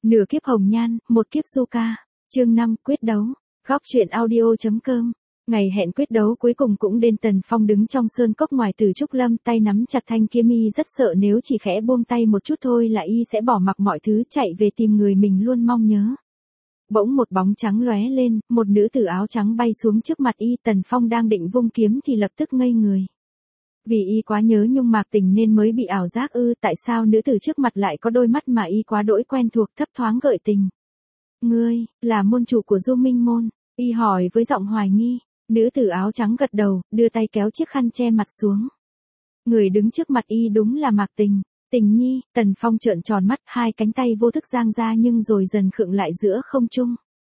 Nửa kiếp hồng nhan, một kiếp du ca. Chương 5, quyết đấu. Góc truyện audio.com. Ngày hẹn quyết đấu cuối cùng cũng đến. Tần Phong đứng trong sơn cốc ngoài Tử Trúc Lâm, tay nắm chặt thanh kiếm, y rất sợ nếu chỉ khẽ buông tay một chút thôi là y sẽ bỏ mặc mọi thứ chạy về tìm người mình luôn mong nhớ. Bỗng một bóng trắng lóe lên, một nữ tử áo trắng bay xuống trước mặt y. Tần Phong đang định vung kiếm thì lập tức ngây người. Vì y quá nhớ Nhung Mạc Tình nên mới bị ảo giác ư? Tại sao nữ tử trước mặt lại có đôi mắt mà y quá đỗi quen thuộc, thấp thoáng gợi tình? Ngươi, là môn chủ của Du Minh Môn? Y hỏi với giọng hoài nghi. Nữ tử áo trắng gật đầu, đưa tay kéo chiếc khăn che mặt xuống. Người đứng trước mặt y đúng là Mạc Tình. Tình nhi. Tần Phong trợn tròn mắt, hai cánh tay vô thức giang ra nhưng rồi dần khựng lại giữa không trung.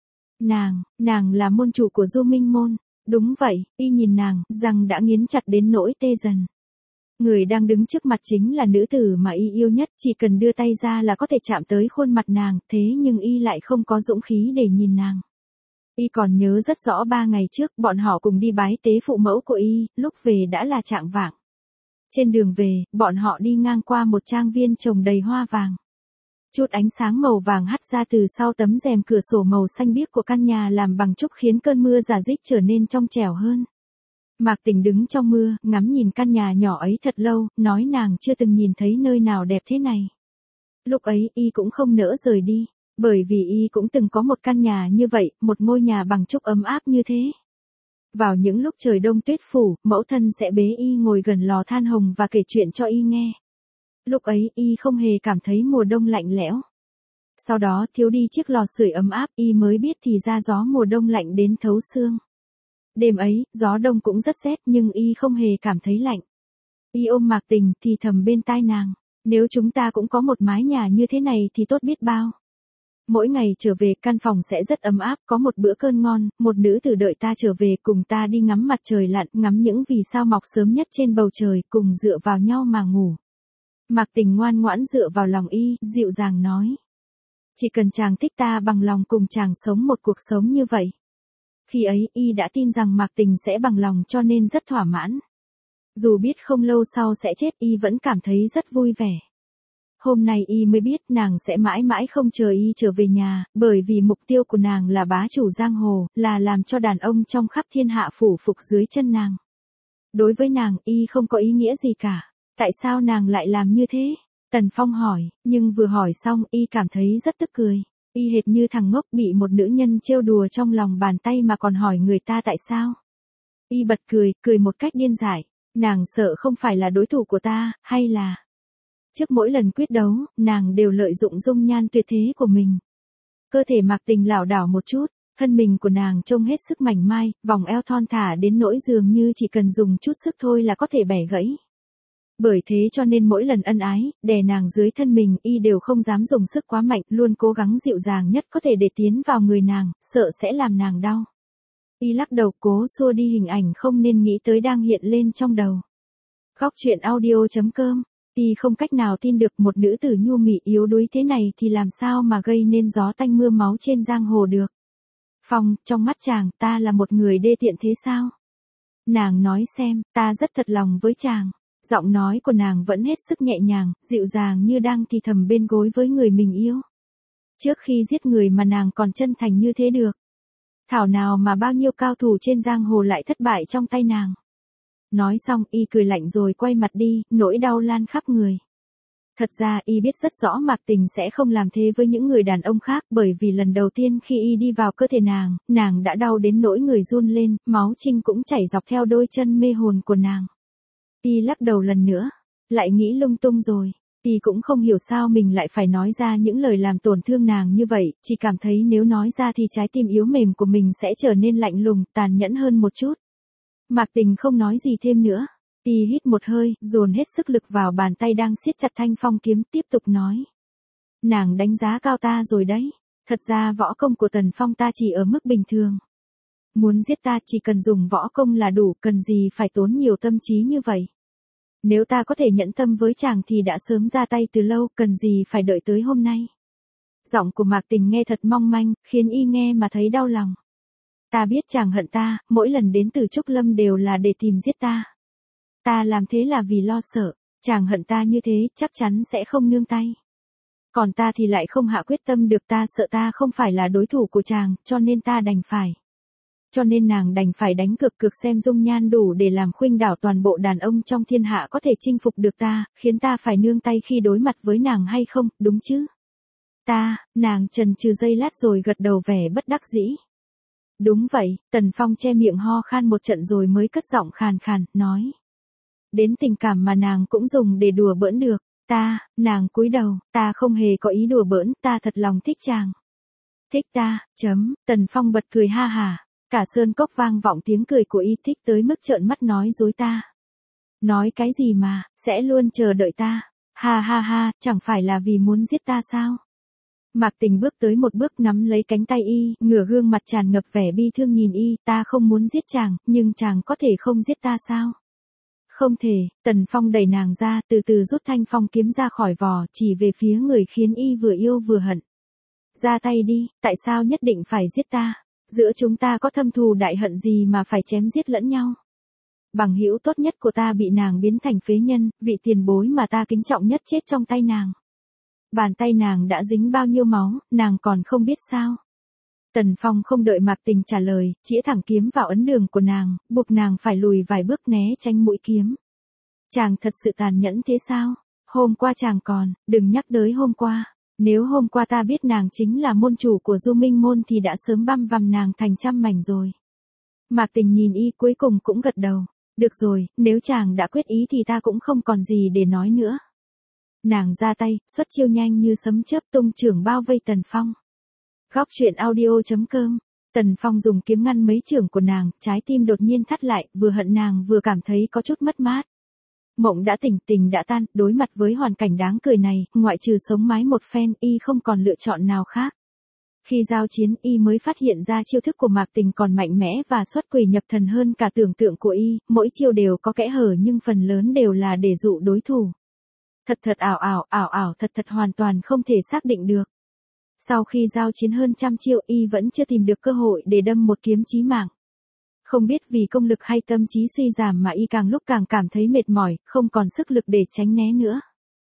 Nàng là môn chủ của Du Minh Môn. Đúng vậy, y nhìn nàng, răng đã nghiến chặt đến nỗi tê dần. Người đang đứng trước mặt chính là nữ tử mà y yêu nhất, chỉ cần đưa tay ra là có thể chạm tới khuôn mặt nàng, thế nhưng y lại không có dũng khí để nhìn nàng. Y còn nhớ rất rõ 3 ngày trước, bọn họ cùng đi bái tế phụ mẫu của y, lúc về đã là chạng vạng. Trên đường về, bọn họ đi ngang qua một trang viên trồng đầy hoa vàng. Chút ánh sáng màu vàng hắt ra từ sau tấm rèm cửa sổ màu xanh biếc của căn nhà làm bằng trúc khiến cơn mưa rả rích trở nên trong trẻo hơn. Mạc Tình đứng trong mưa, ngắm nhìn căn nhà nhỏ ấy thật lâu, nói nàng chưa từng nhìn thấy nơi nào đẹp thế này. Lúc ấy y cũng không nỡ rời đi, bởi vì y cũng từng có một căn nhà như vậy, một ngôi nhà bằng trúc ấm áp như thế. Vào những lúc trời đông tuyết phủ, mẫu thân sẽ bế y ngồi gần lò than hồng và kể chuyện cho y nghe. Lúc ấy y không hề cảm thấy mùa đông lạnh lẽo. Sau đó thiếu đi chiếc lò sưởi ấm áp, y mới biết thì ra gió mùa đông lạnh đến thấu xương. Đêm ấy, gió đông cũng rất rét nhưng y không hề cảm thấy lạnh. Y ôm Mạc Tình thì thầm bên tai nàng, nếu chúng ta cũng có một mái nhà như thế này thì tốt biết bao. Mỗi ngày trở về căn phòng sẽ rất ấm áp, có một bữa cơm ngon, một nữ tử đợi ta trở về cùng ta đi ngắm mặt trời lặn, ngắm những vì sao mọc sớm nhất trên bầu trời, cùng dựa vào nhau mà ngủ. Mạc Tình ngoan ngoãn dựa vào lòng y, dịu dàng nói. Chỉ cần chàng thích ta bằng lòng cùng chàng sống một cuộc sống như vậy. Khi ấy y đã tin rằng Mạc Tình sẽ bằng lòng cho nên rất thỏa mãn. Dù biết không lâu sau sẽ chết y vẫn cảm thấy rất vui vẻ. Hôm nay y mới biết nàng sẽ mãi mãi không chờ y trở về nhà, bởi vì mục tiêu của nàng là bá chủ giang hồ, là làm cho đàn ông trong khắp thiên hạ phủ phục dưới chân nàng. Đối với nàng y không có ý nghĩa gì cả. Tại sao nàng lại làm như thế? Tần Phong hỏi, nhưng vừa hỏi xong y cảm thấy rất tức cười. Y hệt như thằng ngốc bị một nữ nhân trêu đùa trong lòng bàn tay mà còn hỏi người ta tại sao. Y bật cười một cách điên dại. Nàng sợ không phải là đối thủ của ta, hay là... Trước mỗi lần quyết đấu, nàng đều lợi dụng dung nhan tuyệt thế của mình. Cơ thể Mạc Tình lảo đảo một chút, thân mình của nàng trông hết sức mảnh mai, vòng eo thon thả đến nỗi dường như chỉ cần dùng chút sức thôi là có thể bẻ gãy. Bởi thế cho nên mỗi lần ân ái, đè nàng dưới thân mình y đều không dám dùng sức quá mạnh, luôn cố gắng dịu dàng nhất có thể để tiến vào người nàng, sợ sẽ làm nàng đau. Y lắc đầu cố xua đi hình ảnh không nên nghĩ tới đang hiện lên trong đầu. Góc truyện audio.com. Y không cách nào tin được một nữ tử nhu mị yếu đuối thế này thì làm sao mà gây nên gió tanh mưa máu trên giang hồ được. Phong, trong mắt chàng ta là một người đê tiện thế sao? Nàng nói xem, ta rất thật lòng với chàng. Giọng nói của nàng vẫn hết sức nhẹ nhàng, dịu dàng như đang thì thầm bên gối với người mình yêu. Trước khi giết người mà nàng còn chân thành như thế được. Thảo nào mà bao nhiêu cao thủ trên giang hồ lại thất bại trong tay nàng. Nói xong y cười lạnh rồi quay mặt đi, nỗi đau lan khắp người. Thật ra y biết rất rõ Mạc Tình sẽ không làm thế với những người đàn ông khác, bởi vì lần đầu tiên khi y đi vào cơ thể nàng đã đau đến nỗi người run lên, máu trinh cũng chảy dọc theo đôi chân mê hồn của nàng. Y lắc đầu lần nữa, lại nghĩ lung tung rồi. Y cũng không hiểu sao mình lại phải nói ra những lời làm tổn thương nàng như vậy, chỉ cảm thấy nếu nói ra thì trái tim yếu mềm của mình sẽ trở nên lạnh lùng, tàn nhẫn hơn một chút. Mạc Tình không nói gì thêm nữa. Y hít một hơi, dồn hết sức lực vào bàn tay đang siết chặt thanh phong kiếm, tiếp tục nói. Nàng đánh giá cao ta rồi đấy. Thật ra võ công của Tần Phong ta chỉ ở mức bình thường. Muốn giết ta chỉ cần dùng võ công là đủ, cần gì phải tốn nhiều tâm trí như vậy. Nếu ta có thể nhẫn tâm với chàng thì đã sớm ra tay từ lâu, cần gì phải đợi tới hôm nay. Giọng của Mạc Tình nghe thật mong manh, khiến y nghe mà thấy đau lòng. Ta biết chàng hận ta, mỗi lần đến Tử Trúc Lâm đều là để tìm giết ta. Ta làm thế là vì lo sợ, chàng hận ta như thế chắc chắn sẽ không nương tay. Còn ta thì lại không hạ quyết tâm được, ta sợ ta không phải là đối thủ của chàng, cho nên ta đành phải. Cho nên nàng đành phải đánh cược cược xem dung nhan đủ để làm khuynh đảo toàn bộ đàn ông trong thiên hạ có thể chinh phục được ta, khiến ta phải nương tay khi đối mặt với nàng hay không, đúng chứ? Nàng chần chừ giây lát rồi gật đầu vẻ bất đắc dĩ. Đúng vậy, Tần Phong che miệng ho khan một trận rồi mới cất giọng khàn khàn, nói. Đến tình cảm mà nàng cũng dùng để đùa bỡn được. Nàng cúi đầu, ta không hề có ý đùa bỡn, ta thật lòng thích chàng. Thích ta, Tần Phong bật cười ha hà. Cả sơn cốc vang vọng tiếng cười của y, thích tới mức trợn mắt nói dối ta. Nói cái gì mà, sẽ luôn chờ đợi ta. Ha ha ha, chẳng phải là vì muốn giết ta sao? Mạc Tình bước tới một bước nắm lấy cánh tay y, ngửa gương mặt tràn ngập vẻ bi thương nhìn y, ta không muốn giết chàng, nhưng chàng có thể không giết ta sao? Không thể, Tần Phong đẩy nàng ra, từ từ rút thanh phong kiếm ra khỏi vỏ, chỉ về phía người khiến y vừa yêu vừa hận. Ra tay đi, tại sao nhất định phải giết ta? Giữa chúng ta có thâm thù đại hận gì mà phải chém giết lẫn nhau? Bằng hữu tốt nhất của ta bị nàng biến thành phế nhân, vị tiền bối mà ta kính trọng nhất chết trong tay nàng. Bàn tay nàng đã dính bao nhiêu máu, nàng còn không biết sao? Tần Phong không đợi Mạc Tình trả lời, chĩa thẳng kiếm vào ấn đường của nàng, buộc nàng phải lùi vài bước né tránh mũi kiếm. Chàng thật sự tàn nhẫn thế sao? Hôm qua chàng còn, đừng nhắc tới hôm qua. Nếu hôm qua ta biết nàng chính là môn chủ của Du Minh môn thì đã sớm băm vằm nàng thành trăm mảnh rồi. Mạc Tình nhìn y cuối cùng cũng gật đầu. Được rồi, nếu chàng đã quyết ý thì ta cũng không còn gì để nói nữa. Nàng ra tay, xuất chiêu nhanh như sấm chớp tung chưởng bao vây Tần Phong. Góc truyện audio.com. Tần Phong dùng kiếm ngăn mấy chưởng của nàng, trái tim đột nhiên thắt lại, vừa hận nàng vừa cảm thấy có chút mất mát. Mộng đã tỉnh, tình đã tan, đối mặt với hoàn cảnh đáng cười này, ngoại trừ sống mái một phen, y không còn lựa chọn nào khác. Khi giao chiến, y mới phát hiện ra chiêu thức của Mạc Tình còn mạnh mẽ và xuất quỷ nhập thần hơn cả tưởng tượng của y, mỗi chiêu đều có kẽ hở nhưng phần lớn đều là để dụ đối thủ. Thật ảo, thật hoàn toàn không thể xác định được. Sau khi giao chiến hơn trăm chiêu, y vẫn chưa tìm được cơ hội để đâm một kiếm chí mạng. Không biết vì công lực hay tâm trí suy giảm mà y càng lúc càng cảm thấy mệt mỏi, không còn sức lực để tránh né nữa.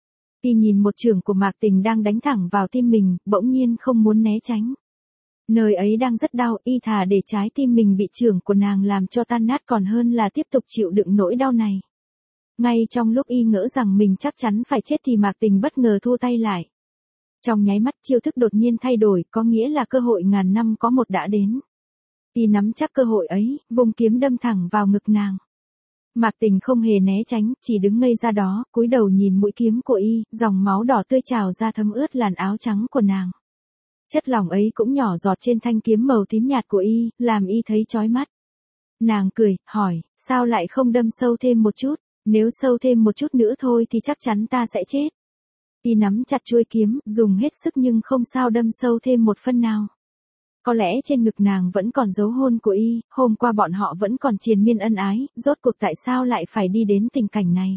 Y nhìn một chưởng của Mạc Tình đang đánh thẳng vào tim mình, bỗng nhiên không muốn né tránh. Nơi ấy đang rất đau, y thà để trái tim mình bị chưởng của nàng làm cho tan nát còn hơn là tiếp tục chịu đựng nỗi đau này. Ngay trong lúc y ngỡ rằng mình chắc chắn phải chết thì Mạc Tình bất ngờ thu tay lại. Trong nháy mắt chiêu thức đột nhiên thay đổi, có nghĩa là cơ hội ngàn năm có một đã đến. Y nắm chắc cơ hội ấy, vùng kiếm đâm thẳng vào ngực nàng. Mạc Tình không hề né tránh, chỉ đứng ngây ra đó, cúi đầu nhìn mũi kiếm của y, dòng máu đỏ tươi trào ra thấm ướt làn áo trắng của nàng. Chất lỏng ấy cũng nhỏ giọt trên thanh kiếm màu tím nhạt của y, làm y thấy chói mắt. Nàng cười, hỏi, sao lại không đâm sâu thêm một chút? Nếu sâu thêm một chút nữa thôi thì chắc chắn ta sẽ chết. Y nắm chặt chuôi kiếm, dùng hết sức nhưng không sao đâm sâu thêm một phân nào. Có lẽ trên ngực nàng vẫn còn dấu hôn của y, hôm qua bọn họ vẫn còn triền miên ân ái, rốt cuộc tại sao lại phải đi đến tình cảnh này.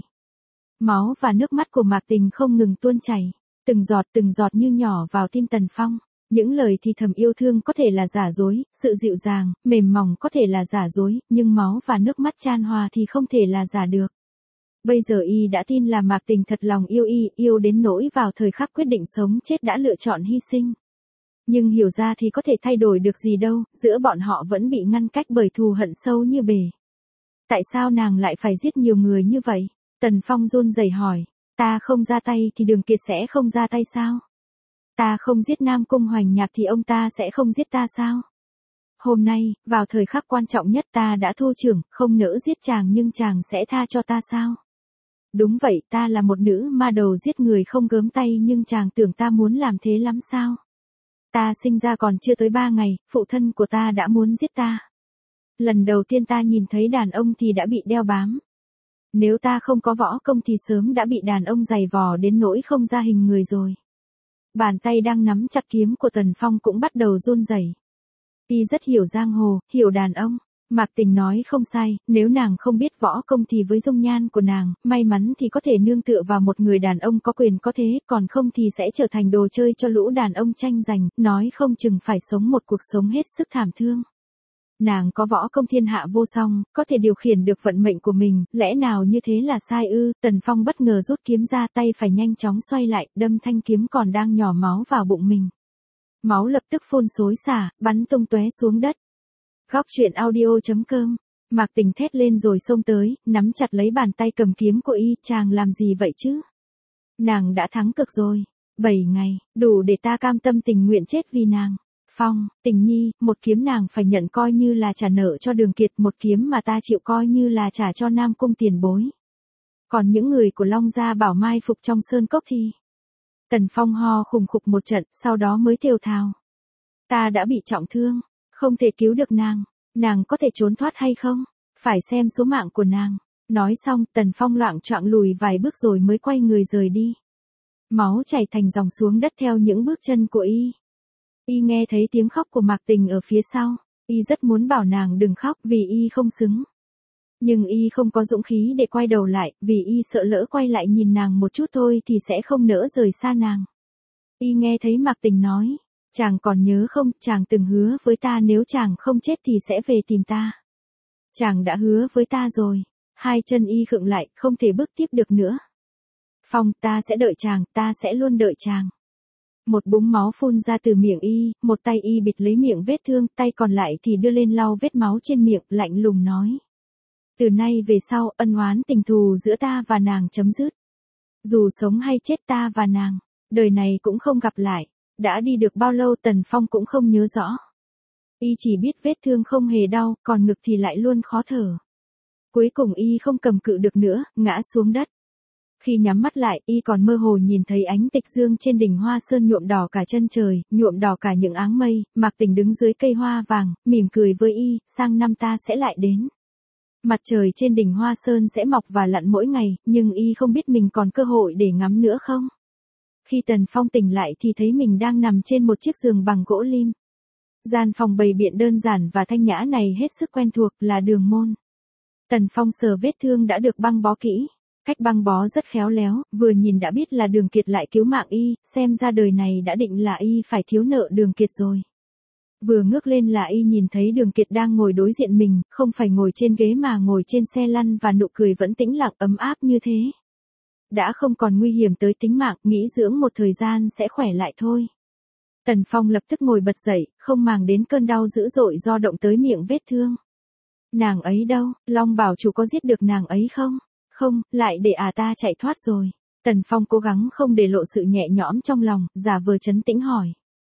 Máu và nước mắt của Mạc Tình không ngừng tuôn chảy, từng giọt như nhỏ vào tim Tần Phong. Những lời thì thầm yêu thương có thể là giả dối, sự dịu dàng, mềm mỏng có thể là giả dối, nhưng máu và nước mắt chan hòa thì không thể là giả được. Bây giờ y đã tin là Mạc Tình thật lòng yêu y, yêu đến nỗi vào thời khắc quyết định sống chết đã lựa chọn hy sinh. Nhưng hiểu ra thì có thể thay đổi được gì đâu, giữa bọn họ vẫn bị ngăn cách bởi thù hận sâu như bể. Tại sao nàng lại phải giết nhiều người như vậy? Tần Phong run rẩy hỏi, ta không ra tay thì Đường Kiệt sẽ không ra tay sao? Ta không giết Nam Cung Hoành Nhạc thì ông ta sẽ không giết ta sao? Hôm nay, vào thời khắc quan trọng nhất ta đã thu chưởng, không nỡ giết chàng nhưng chàng sẽ tha cho ta sao? Đúng vậy, ta là một nữ ma đầu giết người không gớm tay nhưng chàng tưởng ta muốn làm thế lắm sao? Ta sinh ra còn chưa tới 3 ngày, phụ thân của ta đã muốn giết ta. Lần đầu tiên ta nhìn thấy đàn ông thì đã bị đeo bám. Nếu ta không có võ công thì sớm đã bị đàn ông giày vò đến nỗi không ra hình người rồi. Bàn tay đang nắm chặt kiếm của Tần Phong cũng bắt đầu run rẩy. Y rất hiểu giang hồ, hiểu đàn ông. Mạc Tình nói không sai, nếu nàng không biết võ công thì với dung nhan của nàng, may mắn thì có thể nương tựa vào một người đàn ông có quyền có thế, còn không thì sẽ trở thành đồ chơi cho lũ đàn ông tranh giành, nói không chừng phải sống một cuộc sống hết sức thảm thương. Nàng có võ công thiên hạ vô song, có thể điều khiển được vận mệnh của mình, lẽ nào như thế là sai ư? Tần Phong bất ngờ rút kiếm ra, tay phải nhanh chóng xoay lại, đâm thanh kiếm còn đang nhỏ máu vào bụng mình. Máu lập tức phun xối xả, bắn tung tóe xuống đất. Góc truyện audio.com. Mạc Tình thét lên rồi xông tới, nắm chặt lấy bàn tay cầm kiếm của y, chàng làm gì vậy chứ? Nàng đã thắng cực rồi. 7 ngày, đủ để ta cam tâm tình nguyện chết vì nàng. Phong, Tình nhi, một kiếm nàng phải nhận coi như là trả nợ cho Đường Kiệt, một kiếm mà ta chịu coi như là trả cho Nam Cung tiền bối. Còn những người của Long gia bảo mai phục trong sơn cốc thì... Tần Phong ho khùng khục một trận, sau đó mới thều thào. Ta đã bị trọng thương, không thể cứu được nàng có thể trốn thoát hay không? Phải xem số mạng của nàng. Nói xong, Tần Phong loạng choạng lùi vài bước rồi mới quay người rời đi. Máu chảy thành dòng xuống đất theo những bước chân của y. Y nghe thấy tiếng khóc của Mạc Tình ở phía sau. Y rất muốn bảo nàng đừng khóc vì y không xứng. Nhưng y không có dũng khí để quay đầu lại, vì y sợ lỡ quay lại nhìn nàng một chút thôi thì sẽ không nỡ rời xa nàng. Y nghe thấy Mạc Tình nói, chàng còn nhớ không, chàng từng hứa với ta nếu chàng không chết thì sẽ về tìm ta. Chàng đã hứa với ta rồi. Hai chân y khựng lại, không thể bước tiếp được nữa. Phong, ta sẽ đợi chàng, ta sẽ luôn đợi chàng. Một búng máu phun ra từ miệng y, một tay y bịt lấy miệng vết thương, tay còn lại thì đưa lên lau vết máu trên miệng, lạnh lùng nói. Từ nay về sau, ân oán tình thù giữa ta và nàng chấm dứt. Dù sống hay chết ta và nàng, đời này cũng không gặp lại. Đã đi được bao lâu Tần Phong cũng không nhớ rõ. Y chỉ biết vết thương không hề đau, còn ngực thì lại luôn khó thở. Cuối cùng y không cầm cự được nữa, ngã xuống đất. Khi nhắm mắt lại, y còn mơ hồ nhìn thấy ánh tịch dương trên đỉnh Hoa Sơn nhuộm đỏ cả chân trời, nhuộm đỏ cả những áng mây. Mạc Tình đứng dưới cây hoa vàng, mỉm cười với y, sang năm ta sẽ lại đến. Mặt trời trên đỉnh Hoa Sơn sẽ mọc và lặn mỗi ngày, nhưng y không biết mình còn cơ hội để ngắm nữa không. Khi Tần Phong tỉnh lại thì thấy mình đang nằm trên một chiếc giường bằng gỗ lim. Gian phòng bày biện đơn giản và thanh nhã này hết sức quen thuộc, là đường môn. Tần Phong sờ vết thương đã được băng bó kỹ. Cách băng bó rất khéo léo, vừa nhìn đã biết là Đường Kiệt lại cứu mạng y, xem ra đời này đã định là y phải thiếu nợ Đường Kiệt rồi. Vừa ngước lên là y nhìn thấy Đường Kiệt đang ngồi đối diện mình, không phải ngồi trên ghế mà ngồi trên xe lăn và nụ cười vẫn tĩnh lặng ấm áp như thế. Đã không còn nguy hiểm tới tính mạng, nghĩ dưỡng một thời gian sẽ khỏe lại thôi. Tần Phong lập tức ngồi bật dậy, không màng đến cơn đau dữ dội do động tới miệng vết thương. Nàng ấy đâu, Long bảo chủ có giết được nàng ấy không? Không, lại để ta chạy thoát rồi. Tần Phong cố gắng không để lộ sự nhẹ nhõm trong lòng, giả vờ trấn tĩnh hỏi.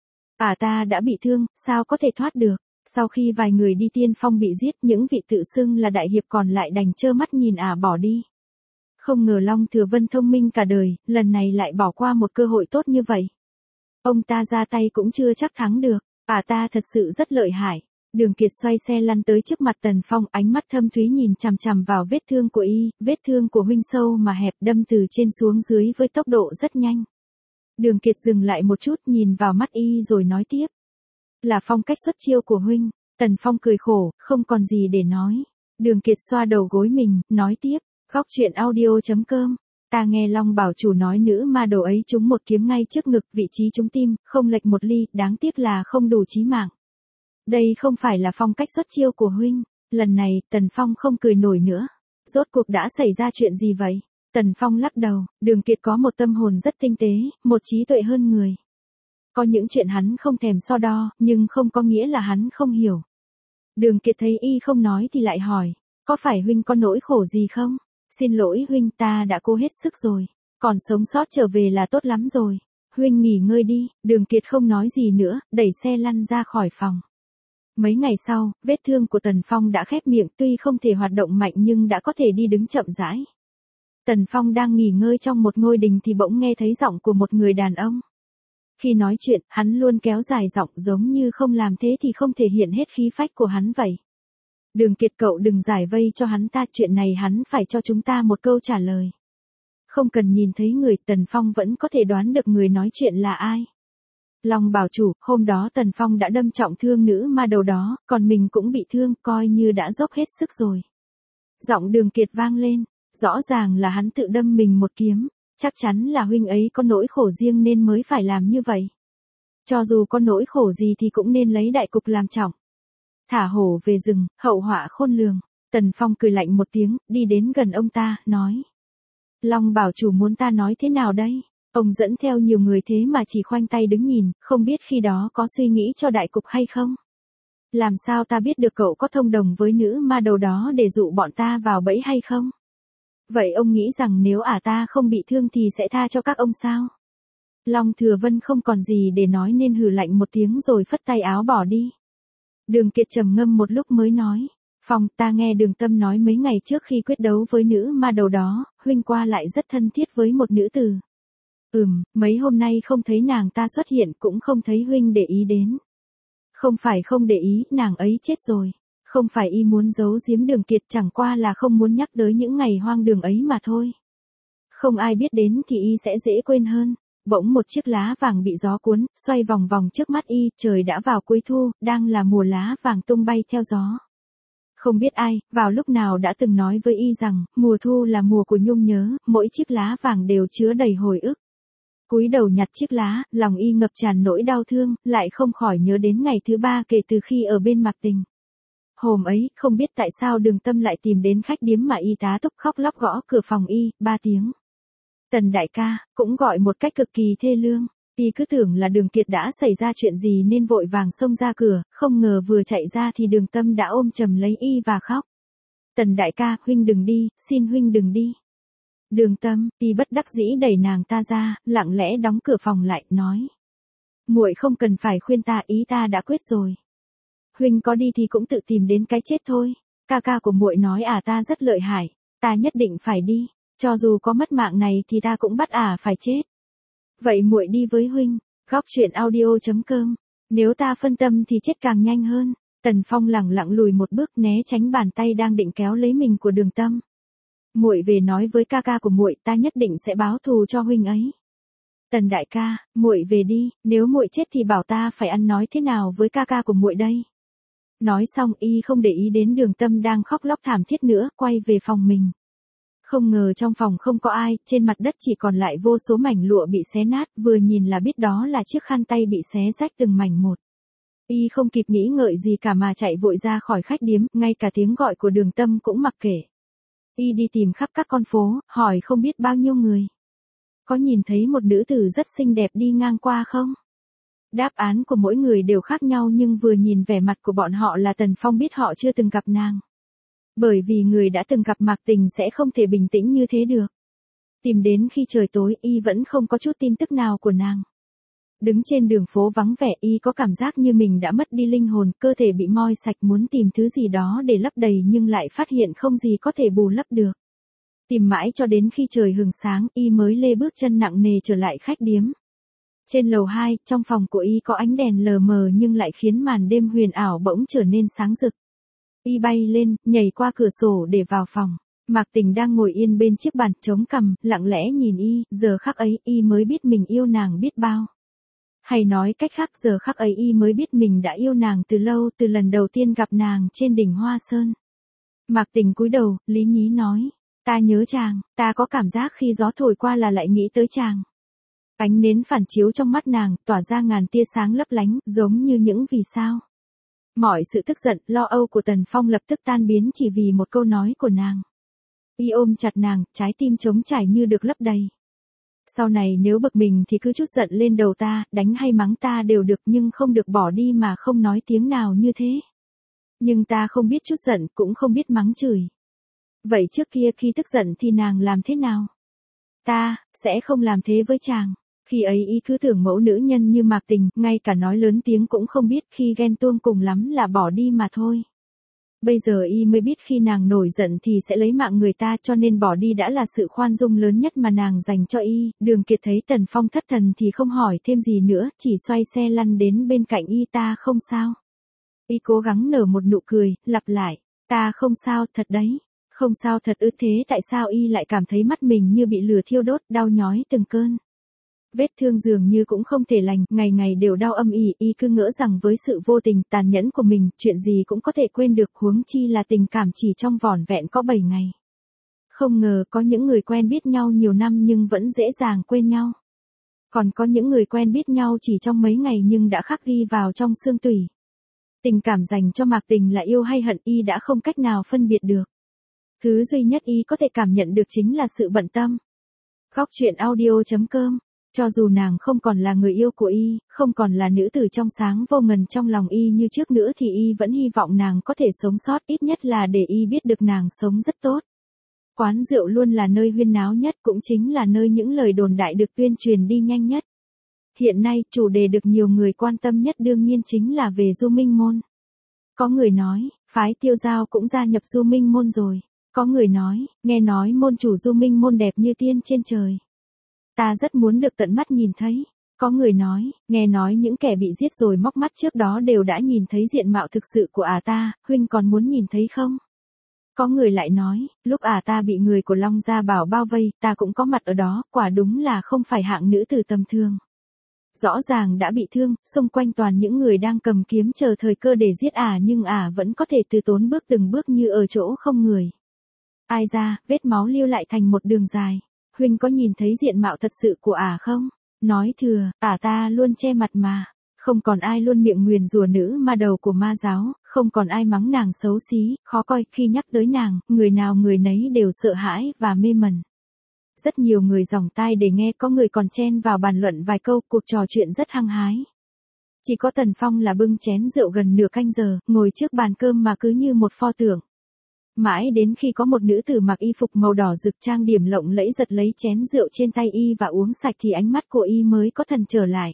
Ta đã bị thương, sao có thể thoát được? Sau khi vài người đi tiên phong bị giết, những vị tự xưng là đại hiệp còn lại đành trơ mắt nhìn bỏ đi. Không ngờ Long Thừa Vân thông minh cả đời, lần này lại bỏ qua một cơ hội tốt như vậy. Ông ta ra tay cũng chưa chắc thắng được, ta thật sự rất lợi hại. Đường Kiệt xoay xe lăn tới trước mặt Tần Phong, ánh mắt thâm thúy nhìn chằm chằm vào vết thương của y, vết thương của huynh sâu mà hẹp, đâm từ trên xuống dưới với tốc độ rất nhanh. Đường Kiệt dừng lại một chút nhìn vào mắt y rồi nói tiếp. Là phong cách xuất chiêu của huynh. Tần Phong cười khổ, không còn gì để nói. Đường Kiệt xoa đầu gối mình, nói tiếp. Góc truyện audio.com. Ta nghe Long bảo chủ nói nữ ma đầu ấy trúng một kiếm ngay trước ngực, vị trí trúng tim, không lệch một ly, đáng tiếc là không đủ chí mạng. Đây không phải là phong cách xuất chiêu của huynh. Lần này, Tần Phong không cười nổi nữa. Rốt cuộc đã xảy ra chuyện gì vậy? Tần Phong lắc đầu, Đường Kiệt có một tâm hồn rất tinh tế, một trí tuệ hơn người. Có những chuyện hắn không thèm so đo, nhưng không có nghĩa là hắn không hiểu. Đường Kiệt thấy y không nói thì lại hỏi, có phải huynh có nỗi khổ gì không? Xin lỗi huynh, ta đã cố hết sức rồi. Còn sống sót trở về là tốt lắm rồi. Huynh nghỉ ngơi đi. Đường Kiệt không nói gì nữa, đẩy xe lăn ra khỏi phòng. Mấy ngày sau, vết thương của Tần Phong đã khép miệng, tuy không thể hoạt động mạnh nhưng đã có thể đi đứng chậm rãi. Tần Phong đang nghỉ ngơi trong một ngôi đình thì bỗng nghe thấy giọng của một người đàn ông. Khi nói chuyện, hắn luôn kéo dài giọng, giống như không làm thế thì không thể hiện hết khí phách của hắn vậy. Đường Kiệt, cậu đừng giải vây cho hắn ta, chuyện này hắn phải cho chúng ta một câu trả lời. Không cần nhìn thấy người, Tần Phong vẫn có thể đoán được người nói chuyện là ai. Long bảo chủ, hôm đó Tần Phong đã đâm trọng thương nữ ma đầu đó, còn mình cũng bị thương, coi như đã dốc hết sức rồi. Giọng Đường Kiệt vang lên, rõ ràng là hắn tự đâm mình một kiếm, chắc chắn là huynh ấy có nỗi khổ riêng nên mới phải làm như vậy. Cho dù có nỗi khổ gì thì cũng nên lấy đại cục làm trọng. Thả hổ về rừng, hậu họa khôn lường. Tần Phong cười lạnh một tiếng, đi đến gần ông ta, nói. Long bảo chủ muốn ta nói thế nào đây? Ông dẫn theo nhiều người thế mà chỉ khoanh tay đứng nhìn, không biết khi đó có suy nghĩ cho đại cục hay không? Làm sao ta biết được cậu có thông đồng với nữ ma đầu đó để dụ bọn ta vào bẫy hay không? Vậy ông nghĩ rằng nếu ta không bị thương thì sẽ tha cho các ông sao? Long Thừa Vân không còn gì để nói nên hừ lạnh một tiếng rồi phất tay áo bỏ đi. Đường Kiệt trầm ngâm một lúc mới nói. Phong, ta nghe Đường Tâm nói mấy ngày trước khi quyết đấu với nữ ma đầu đó, huynh qua lại rất thân thiết với một nữ tử. Mấy hôm nay không thấy nàng ta xuất hiện cũng không thấy huynh để ý đến. Không phải không để ý, nàng ấy chết rồi. Không phải y muốn giấu giếm Đường Kiệt, chẳng qua là không muốn nhắc tới những ngày hoang đường ấy mà thôi. Không ai biết đến thì y sẽ dễ quên hơn. Bỗng một chiếc lá vàng bị gió cuốn, xoay vòng vòng trước mắt y, trời đã vào cuối thu, đang là mùa lá vàng tung bay theo gió. Không biết ai, vào lúc nào đã từng nói với y rằng, mùa thu là mùa của nhung nhớ, mỗi chiếc lá vàng đều chứa đầy hồi ức. Cúi đầu nhặt chiếc lá, lòng y ngập tràn nỗi đau thương, lại không khỏi nhớ đến ngày thứ 3 kể từ khi ở bên Mạc Tình. Hôm ấy, không biết tại sao Đường Tâm lại tìm đến khách điếm mà y tá túc khóc lóc gõ cửa phòng y, 3 tiếng. Tần đại ca, cũng gọi một cách cực kỳ thê lương. Y cứ tưởng là Đường Kiệt đã xảy ra chuyện gì nên vội vàng xông ra cửa, không ngờ vừa chạy ra thì Đường Tâm đã ôm chầm lấy y và khóc. Tần đại ca, huynh đừng đi, xin huynh đừng đi. Đường Tâm, y bất đắc dĩ đẩy nàng ta ra, lặng lẽ đóng cửa phòng lại, nói. Muội không cần phải khuyên ta, ý ta đã quyết rồi. Huynh có đi thì cũng tự tìm đến cái chết thôi. Ca ca của muội nói ta rất lợi hại, ta nhất định phải đi, cho dù có mất mạng này thì ta cũng bắt phải chết. Vậy muội đi với huynh. Góc truyện audio.com. Nếu ta phân tâm thì chết càng nhanh hơn. Tần Phong lẳng lặng lùi một bước né tránh bàn tay đang định kéo lấy mình của Đường Tâm. Muội về nói với ca ca của muội, ta nhất định sẽ báo thù cho huynh ấy. Tần đại ca, muội về đi, nếu muội chết thì bảo ta phải ăn nói thế nào với ca ca của muội đây. Nói xong y không để ý đến Đường Tâm đang khóc lóc thảm thiết nữa, quay về phòng mình. Không ngờ trong phòng không có ai, trên mặt đất chỉ còn lại vô số mảnh lụa bị xé nát, vừa nhìn là biết đó là chiếc khăn tay bị xé rách từng mảnh một. Y không kịp nghĩ ngợi gì cả mà chạy vội ra khỏi khách điếm, ngay cả tiếng gọi của Đường Tâm cũng mặc kệ. Y đi tìm khắp các con phố, hỏi không biết bao nhiêu người. Có nhìn thấy một nữ tử rất xinh đẹp đi ngang qua không? Đáp án của mỗi người đều khác nhau nhưng vừa nhìn vẻ mặt của bọn họ là Tần Phong biết họ chưa từng gặp nàng. Bởi vì người đã từng gặp Mạc Tình sẽ không thể bình tĩnh như thế được. Tìm đến khi trời tối y vẫn không có chút tin tức nào của nàng. Đứng trên đường phố vắng vẻ y có cảm giác như mình đã mất đi linh hồn, cơ thể bị moi sạch muốn tìm thứ gì đó để lấp đầy nhưng lại phát hiện không gì có thể bù lấp được. Tìm mãi cho đến khi trời hừng sáng y mới lê bước chân nặng nề trở lại khách điếm. Trên lầu 2, trong phòng của y có ánh đèn lờ mờ nhưng lại khiến màn đêm huyền ảo bỗng trở nên sáng rực. Y bay lên, nhảy qua cửa sổ để vào phòng. Mạc Tình đang ngồi yên bên chiếc bàn chống cằm, lặng lẽ nhìn y, giờ khắc ấy y mới biết mình yêu nàng biết bao. Hay nói cách khác giờ khắc ấy y mới biết mình đã yêu nàng từ lâu, từ lần đầu tiên gặp nàng trên đỉnh Hoa Sơn. Mạc Tình cúi đầu, lý nhí nói, ta nhớ chàng, ta có cảm giác khi gió thổi qua là lại nghĩ tới chàng. Ánh nến phản chiếu trong mắt nàng, tỏa ra ngàn tia sáng lấp lánh, giống như những vì sao. Mọi sự tức giận, lo âu của Tần Phong lập tức tan biến chỉ vì một câu nói của nàng. Y ôm chặt nàng, trái tim trống trải như được lấp đầy. Sau này nếu bực mình thì cứ trút giận lên đầu ta, đánh hay mắng ta đều được nhưng không được bỏ đi mà không nói tiếng nào như thế. Nhưng ta không biết trút giận cũng không biết mắng chửi. Vậy trước kia khi tức giận thì nàng làm thế nào? Ta, sẽ không làm thế với chàng. Khi ấy y cứ tưởng mẫu nữ nhân như Mạc Tình, ngay cả nói lớn tiếng cũng không biết, khi ghen tuông cùng lắm là bỏ đi mà thôi. Bây giờ y mới biết khi nàng nổi giận thì sẽ lấy mạng người ta cho nên bỏ đi đã là sự khoan dung lớn nhất mà nàng dành cho y. Đường Kiệt thấy Tần Phong thất thần thì không hỏi thêm gì nữa, chỉ xoay xe lăn đến bên cạnh y. Ta không sao. Y cố gắng nở một nụ cười, lặp lại, ta không sao, thật đấy. Không sao thật ư? Thế tại sao y lại cảm thấy mắt mình như bị lửa thiêu đốt, đau nhói từng cơn? Vết thương dường như cũng không thể lành, ngày ngày đều đau âm ỉ, y cứ ngỡ rằng với sự vô tình, tàn nhẫn của mình, chuyện gì cũng có thể quên được, huống chi là tình cảm chỉ trong vỏn vẹn có 7 ngày. Không ngờ có những người quen biết nhau nhiều năm nhưng vẫn dễ dàng quên nhau. Còn có những người quen biết nhau chỉ trong mấy ngày nhưng đã khắc ghi vào trong xương tủy. Tình cảm dành cho Mạc Tình là yêu hay hận y đã không cách nào phân biệt được. Thứ duy nhất y có thể cảm nhận được chính là sự bận tâm. Góc truyện audio.com. Cho dù nàng không còn là người yêu của y, không còn là nữ tử trong sáng vô ngần trong lòng y như trước nữa thì y vẫn hy vọng nàng có thể sống sót, ít nhất là để y biết được nàng sống rất tốt. Quán rượu luôn là nơi huyên náo nhất, cũng chính là nơi những lời đồn đại được tuyên truyền đi nhanh nhất. Hiện nay, chủ đề được nhiều người quan tâm nhất đương nhiên chính là về Du Minh Môn. Có người nói, phái Tiêu Giao cũng gia nhập Du Minh Môn rồi. Có người nói, nghe nói môn chủ Du Minh Môn đẹp như tiên trên trời. Ta rất muốn được tận mắt nhìn thấy. Có người nói, nghe nói những kẻ bị giết rồi móc mắt trước đó đều đã nhìn thấy diện mạo thực sự của ta, huynh còn muốn nhìn thấy không? Có người lại nói, lúc ta bị người của Long Gia Bảo bao vây, ta cũng có mặt ở đó, quả đúng là không phải hạng nữ tử tầm thường. Rõ ràng đã bị thương, xung quanh toàn những người đang cầm kiếm chờ thời cơ để giết nhưng vẫn có thể từ tốn bước từng bước như ở chỗ không người. Ai ra, vết máu lưu lại thành một đường dài. Huynh có nhìn thấy diện mạo thật sự của không? Nói thừa, ta luôn che mặt mà. Không còn ai luôn miệng nguyền rủa nữ ma đầu của ma giáo, không còn ai mắng nàng xấu xí, khó coi. Khi nhắc tới nàng, người nào người nấy đều sợ hãi và mê mẩn. Rất nhiều người dòng tai để nghe, có người còn chen vào bàn luận vài câu, cuộc trò chuyện rất hăng hái. Chỉ có Tần Phong là bưng chén rượu gần nửa canh giờ, ngồi trước bàn cơm mà cứ như một pho tượng. Mãi đến khi có một nữ tử mặc y phục màu đỏ rực trang điểm lộng lẫy giật lấy chén rượu trên tay y và uống sạch thì ánh mắt của y mới có thần trở lại.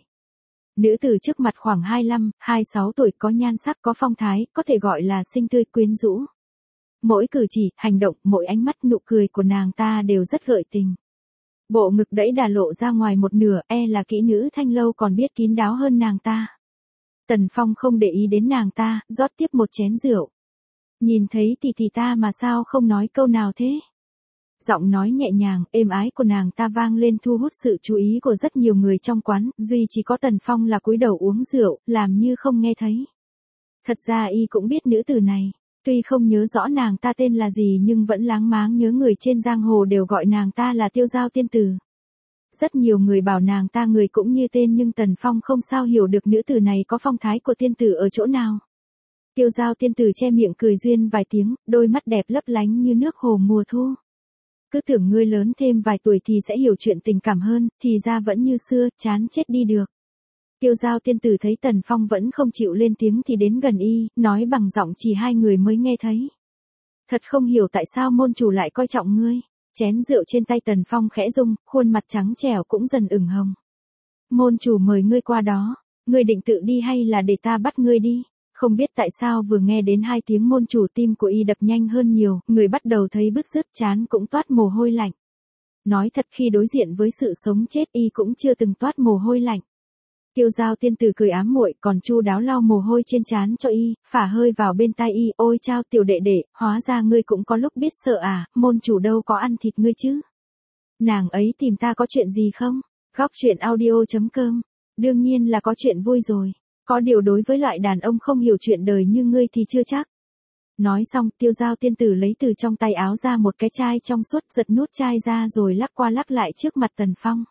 Nữ tử trước mặt khoảng 25, 26 tuổi, có nhan sắc, có phong thái, có thể gọi là xinh tươi quyến rũ. Mỗi cử chỉ, hành động, mỗi ánh mắt, nụ cười của nàng ta đều rất gợi tình. Bộ ngực đẫy đà lộ ra ngoài một nửa, là kỹ nữ Thanh Lâu còn biết kín đáo hơn nàng ta. Tần Phong không để ý đến nàng ta, rót tiếp một chén rượu. Nhìn thấy thì ta mà sao không nói câu nào thế? Giọng nói nhẹ nhàng, êm ái của nàng ta vang lên thu hút sự chú ý của rất nhiều người trong quán, duy chỉ có Tần Phong là cúi đầu uống rượu, làm như không nghe thấy. Thật ra y cũng biết nữ tử này, tuy không nhớ rõ nàng ta tên là gì nhưng vẫn láng máng nhớ người trên giang hồ đều gọi nàng ta là Tiêu Giao tiên tử. Rất nhiều người bảo nàng ta người cũng như tên nhưng Tần Phong không sao hiểu được nữ tử này có phong thái của tiên tử ở chỗ nào. Tiêu Giao tiên tử che miệng cười duyên vài tiếng, đôi mắt đẹp lấp lánh như nước hồ mùa thu. Cứ tưởng ngươi lớn thêm vài tuổi thì sẽ hiểu chuyện tình cảm hơn, thì ra vẫn như xưa, chán chết đi được. Tiêu Giao tiên tử thấy Tần Phong vẫn không chịu lên tiếng thì đến gần y, nói bằng giọng chỉ hai người mới nghe thấy. Thật không hiểu tại sao môn chủ lại coi trọng ngươi. Chén rượu trên tay Tần Phong khẽ rung, khuôn mặt trắng trẻo cũng dần ửng hồng. Môn chủ mời ngươi qua đó, ngươi định tự đi hay là để ta bắt ngươi đi? Không biết tại sao vừa nghe đến hai tiếng môn chủ tim của y đập nhanh hơn nhiều, người bắt đầu thấy bứt rứt, trán cũng toát mồ hôi lạnh. Nói thật khi đối diện với sự sống chết y cũng chưa từng toát mồ hôi lạnh. Tiêu Giao tiên tử cười ám muội còn chu đáo lau mồ hôi trên trán cho y, phả hơi vào bên tai y, ôi chao tiểu đệ đệ, hóa ra ngươi cũng có lúc biết sợ môn chủ đâu có ăn thịt ngươi chứ. Nàng ấy tìm ta có chuyện gì không? Góc truyện audio.com. Đương nhiên là có chuyện vui rồi. Có điều đối với loại đàn ông không hiểu chuyện đời như ngươi thì chưa chắc. Nói xong, Tiêu Giao tiên tử lấy từ trong tay áo ra một cái chai trong suốt, giật nút chai ra rồi lắc qua lắc lại trước mặt Tần Phong.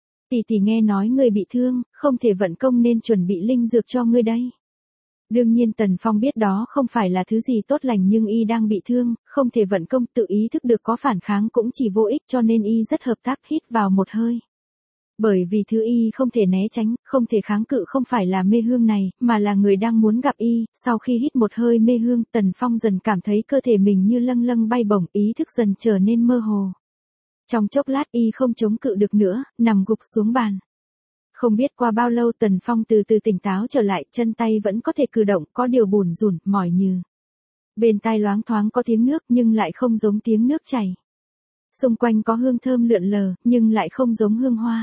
Tỷ nghe nói ngươi bị thương, không thể vận công nên chuẩn bị linh dược cho ngươi đây. Đương nhiên Tần Phong biết đó không phải là thứ gì tốt lành nhưng y đang bị thương, không thể vận công, tự ý thức được có phản kháng cũng chỉ vô ích cho nên y rất hợp tác, hít vào một hơi. Bởi vì thứ y không thể né tránh, không thể kháng cự không phải là mê hương này, mà là người đang muốn gặp y. Sau khi hít một hơi mê hương, Tần Phong dần cảm thấy cơ thể mình như lâng lâng bay bổng, ý thức dần trở nên mơ hồ. Trong chốc lát y không chống cự được nữa, nằm gục xuống bàn. Không biết qua bao lâu Tần Phong từ từ tỉnh táo trở lại, chân tay vẫn có thể cử động, có điều bủn rủn, mỏi nhừ. Bên tai loáng thoáng có tiếng nước nhưng lại không giống tiếng nước chảy. Xung quanh có hương thơm lượn lờ, nhưng lại không giống hương hoa.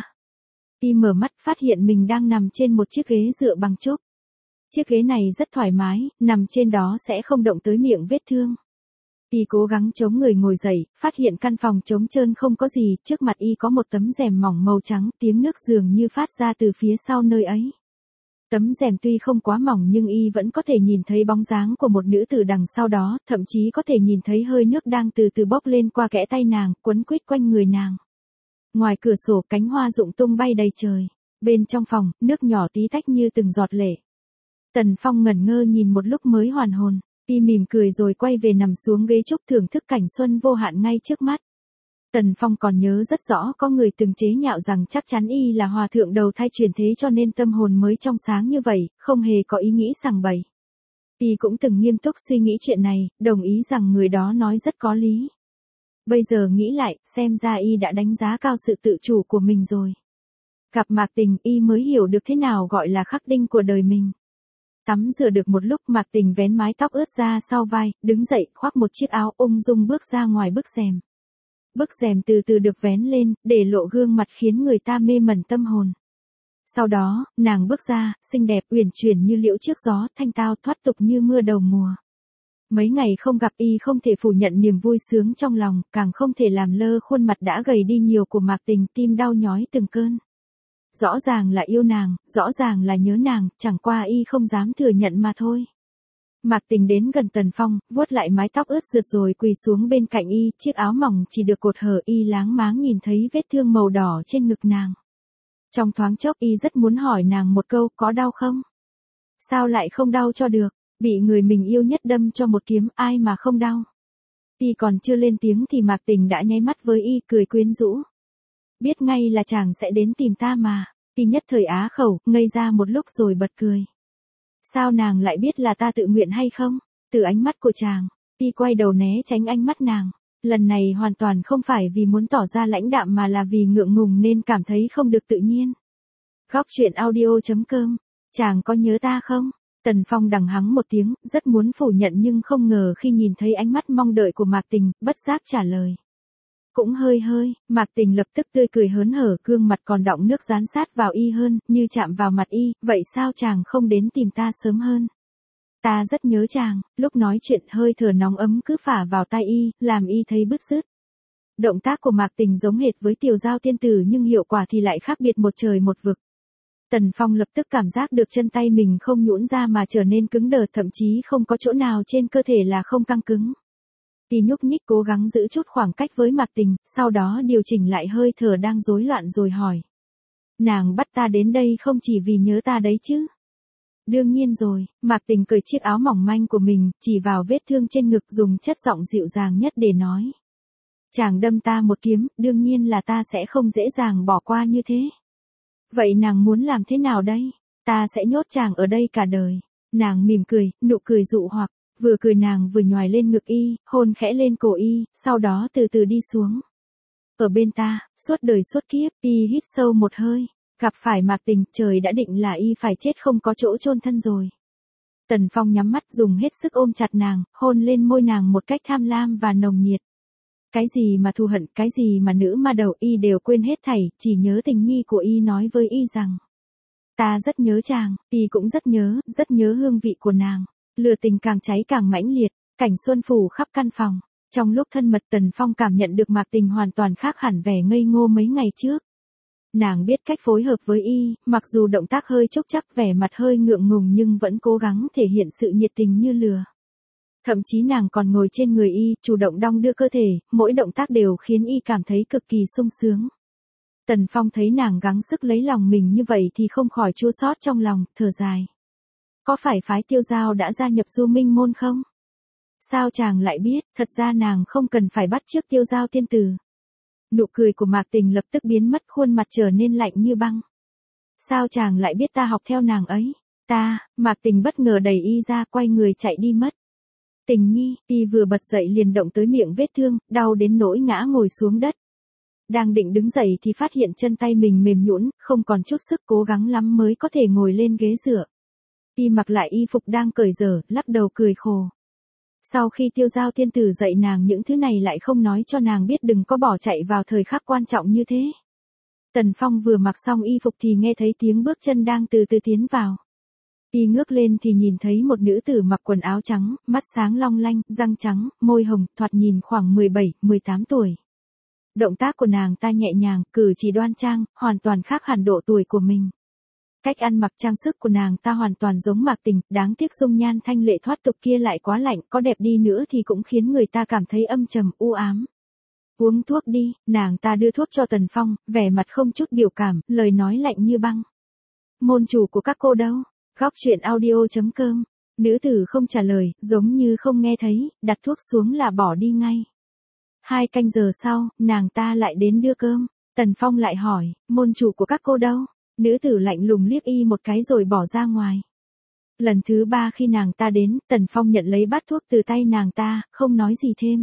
Y mở mắt phát hiện mình đang nằm trên một chiếc ghế dựa bằng trúc. Chiếc ghế này rất thoải mái, nằm trên đó sẽ không động tới miệng vết thương. Y cố gắng chống người ngồi dậy, phát hiện căn phòng trống trơn không có gì, trước mặt y có một tấm rèm mỏng màu trắng, tiếng nước dường như phát ra từ phía sau nơi ấy. Tấm rèm tuy không quá mỏng nhưng y vẫn có thể nhìn thấy bóng dáng của một nữ tử đằng sau đó, thậm chí có thể nhìn thấy hơi nước đang từ từ bốc lên qua kẽ tay nàng, quấn quýt quanh người nàng. Ngoài cửa sổ cánh hoa rụng tung bay đầy trời. Bên trong phòng, nước nhỏ tí tách như từng giọt lệ. Tần Phong ngẩn ngơ nhìn một lúc mới hoàn hồn, y mỉm cười rồi quay về nằm xuống ghế trúc thưởng thức cảnh xuân vô hạn ngay trước mắt. Tần Phong còn nhớ rất rõ có người từng chế nhạo rằng chắc chắn y là hòa thượng đầu thai chuyển thế cho nên tâm hồn mới trong sáng như vậy, không hề có ý nghĩ sằng bậy. Y cũng từng nghiêm túc suy nghĩ chuyện này, đồng ý rằng người đó nói rất có lý. Bây giờ nghĩ lại, xem ra y đã đánh giá cao sự tự chủ của mình rồi. Gặp Mạc Tình, y mới hiểu được thế nào gọi là khắc đinh của đời mình. Tắm rửa được một lúc, Mạc Tình vén mái tóc ướt ra sau vai, đứng dậy, khoác một chiếc áo ung dung bước ra ngoài bức rèm. Bức rèm từ từ được vén lên, để lộ gương mặt khiến người ta mê mẩn tâm hồn. Sau đó, nàng bước ra, xinh đẹp uyển chuyển như liễu trước gió, thanh tao thoát tục như mưa đầu mùa. Mấy ngày không gặp y không thể phủ nhận niềm vui sướng trong lòng, càng không thể làm lơ khuôn mặt đã gầy đi nhiều của Mạc Tình, tim đau nhói từng cơn. Rõ ràng là yêu nàng, rõ ràng là nhớ nàng, chẳng qua y không dám thừa nhận mà thôi. Mạc Tình đến gần Tần Phong, vuốt lại mái tóc ướt rượt rồi quỳ xuống bên cạnh y, chiếc áo mỏng chỉ được cột hở y láng máng nhìn thấy vết thương màu đỏ trên ngực nàng. Trong thoáng chốc y rất muốn hỏi nàng một câu, có đau không? Sao lại không đau cho được, bị người mình yêu nhất đâm cho một kiếm, ai mà không đau? Y còn chưa lên tiếng thì Mạc Tình đã nháy mắt với y, cười quyến rũ. Biết ngay là chàng sẽ đến tìm ta mà. Y nhất thời á khẩu, ngây ra một lúc rồi bật cười. Sao nàng lại biết là ta tự nguyện hay không? Từ ánh mắt của chàng, y quay đầu né tránh ánh mắt nàng. Lần này hoàn toàn không phải vì muốn tỏ ra lãnh đạm mà là vì ngượng ngùng nên cảm thấy không được tự nhiên. Góc truyện audio.com. Chàng có nhớ ta không? Tần Phong đằng hắng một tiếng, rất muốn phủ nhận nhưng không ngờ khi nhìn thấy ánh mắt mong đợi của Mạc Tình, bất giác trả lời. Cũng hơi, Mạc Tình lập tức tươi cười hớn hở, gương mặt còn đọng nước dán sát vào y hơn, như chạm vào mặt y, vậy sao chàng không đến tìm ta sớm hơn? Ta rất nhớ chàng, lúc nói chuyện hơi thở nóng ấm cứ phả vào tai y, làm y thấy bứt rứt. Động tác của Mạc Tình giống hệt với Tiểu Giao tiên tử nhưng hiệu quả thì lại khác biệt một trời một vực. Tần Phong lập tức cảm giác được chân tay mình không nhũn ra mà trở nên cứng đờ, thậm chí không có chỗ nào trên cơ thể là không căng cứng. Y nhúc nhích cố gắng giữ chút khoảng cách với Mạc Tình, sau đó điều chỉnh lại hơi thở đang rối loạn rồi hỏi. Nàng bắt ta đến đây không chỉ vì nhớ ta đấy chứ? Đương nhiên rồi, Mạc Tình cởi chiếc áo mỏng manh của mình, chỉ vào vết thương trên ngực dùng chất giọng dịu dàng nhất để nói. Chàng đâm ta một kiếm, đương nhiên là ta sẽ không dễ dàng bỏ qua như thế. Vậy nàng muốn làm thế nào đây? Ta sẽ nhốt chàng ở đây cả đời. Nàng mỉm cười, nụ cười dụ hoặc. Vừa cười nàng vừa nhoài lên ngực y, hôn khẽ lên cổ y, sau đó từ từ đi xuống. Ở bên ta, suốt đời suốt kiếp, y hít sâu một hơi. Gặp phải Mạc Tình, trời đã định là y phải chết không có chỗ chôn thân rồi. Tần Phong nhắm mắt dùng hết sức ôm chặt nàng, hôn lên môi nàng một cách tham lam và nồng nhiệt. Cái gì mà thù hận, cái gì mà nữ ma đầu y đều quên hết thảy, chỉ nhớ tình nhi của y nói với y rằng. Ta rất nhớ chàng, y cũng rất nhớ hương vị của nàng. Lửa tình càng cháy càng mãnh liệt, cảnh xuân phủ khắp căn phòng. Trong lúc thân mật Tần Phong cảm nhận được Mạc Tình hoàn toàn khác hẳn vẻ ngây ngô mấy ngày trước. Nàng biết cách phối hợp với y, mặc dù động tác hơi chốc chắc vẻ mặt hơi ngượng ngùng nhưng vẫn cố gắng thể hiện sự nhiệt tình như lửa. Thậm chí nàng còn ngồi trên người y, chủ động đong đưa cơ thể, mỗi động tác đều khiến y cảm thấy cực kỳ sung sướng. Tần Phong thấy nàng gắng sức lấy lòng mình như vậy thì không khỏi chua xót trong lòng, thở dài. Có phải phái Tiêu Giao đã gia nhập Du Minh môn không? Sao chàng lại biết, thật ra nàng không cần phải bắt chước Tiêu Giao tiên tử. Nụ cười của Mạc Tình lập tức biến mất, khuôn mặt trở nên lạnh như băng. Sao chàng lại biết ta học theo nàng ấy? Mạc Tình bất ngờ đẩy y ra, quay người chạy đi mất. Tình nhi, y vừa bật dậy liền động tới miệng vết thương, đau đến nỗi ngã ngồi xuống đất. Đang định đứng dậy thì phát hiện chân tay mình mềm nhũn, không còn chút sức, cố gắng lắm mới có thể ngồi lên ghế dựa. Y mặc lại y phục đang cởi dở, lắc đầu cười khổ. Sau khi Tiêu Giao tiên tử dạy nàng những thứ này lại không nói cho nàng biết đừng có bỏ chạy vào thời khắc quan trọng như thế. Tần Phong vừa mặc xong y phục thì nghe thấy tiếng bước chân đang từ từ tiến vào. Y ngước lên thì nhìn thấy một nữ tử mặc quần áo trắng, mắt sáng long lanh, răng trắng, môi hồng, thoạt nhìn khoảng 17, 18 tuổi. Động tác của nàng ta nhẹ nhàng, cử chỉ đoan trang, hoàn toàn khác hẳn độ tuổi của mình. Cách ăn mặc trang sức của nàng ta hoàn toàn giống Mạc Tình, đáng tiếc dung nhan thanh lệ thoát tục kia lại quá lạnh, có đẹp đi nữa thì cũng khiến người ta cảm thấy âm trầm, u ám. Uống thuốc đi, nàng ta đưa thuốc cho Tần Phong, vẻ mặt không chút biểu cảm, lời nói lạnh như băng. Môn chủ của các cô đâu? Góc chuyện audio.com. Nữ tử không trả lời, giống như không nghe thấy, đặt thuốc xuống là bỏ đi ngay. 2 canh giờ sau, nàng ta lại đến đưa cơm. Tần Phong lại hỏi, môn chủ của các cô đâu? Nữ tử lạnh lùng liếc y một cái rồi bỏ ra ngoài. Lần thứ 3 khi nàng ta đến, Tần Phong nhận lấy bát thuốc từ tay nàng ta, không nói gì thêm.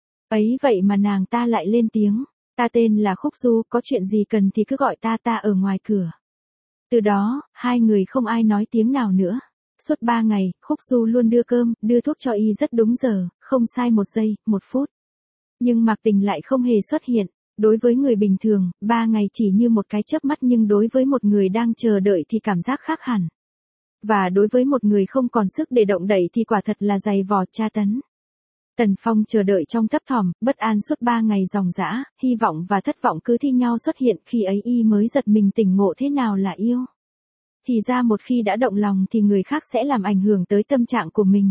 Ấy vậy mà nàng ta lại lên tiếng. Ta tên là Khúc Du, có chuyện gì cần thì cứ gọi ta ở ngoài cửa. Từ đó, hai người không ai nói tiếng nào nữa. Suốt 3 ngày, Khúc Du luôn đưa cơm, đưa thuốc cho y rất đúng giờ, không sai 1 giây, 1 phút. Nhưng Mạc Tình lại không hề xuất hiện. Đối với người bình thường, 3 ngày chỉ như một cái chớp mắt, nhưng đối với một người đang chờ đợi thì cảm giác khác hẳn. Và đối với một người không còn sức để động đậy thì quả thật là dày vò tra tấn. Tần Phong chờ đợi trong thấp thỏm, bất an suốt 3 ngày ròng rã, hy vọng và thất vọng cứ thi nhau xuất hiện, khi ấy y mới giật mình tỉnh ngộ thế nào là yêu. Thì ra một khi đã động lòng thì người khác sẽ làm ảnh hưởng tới tâm trạng của mình.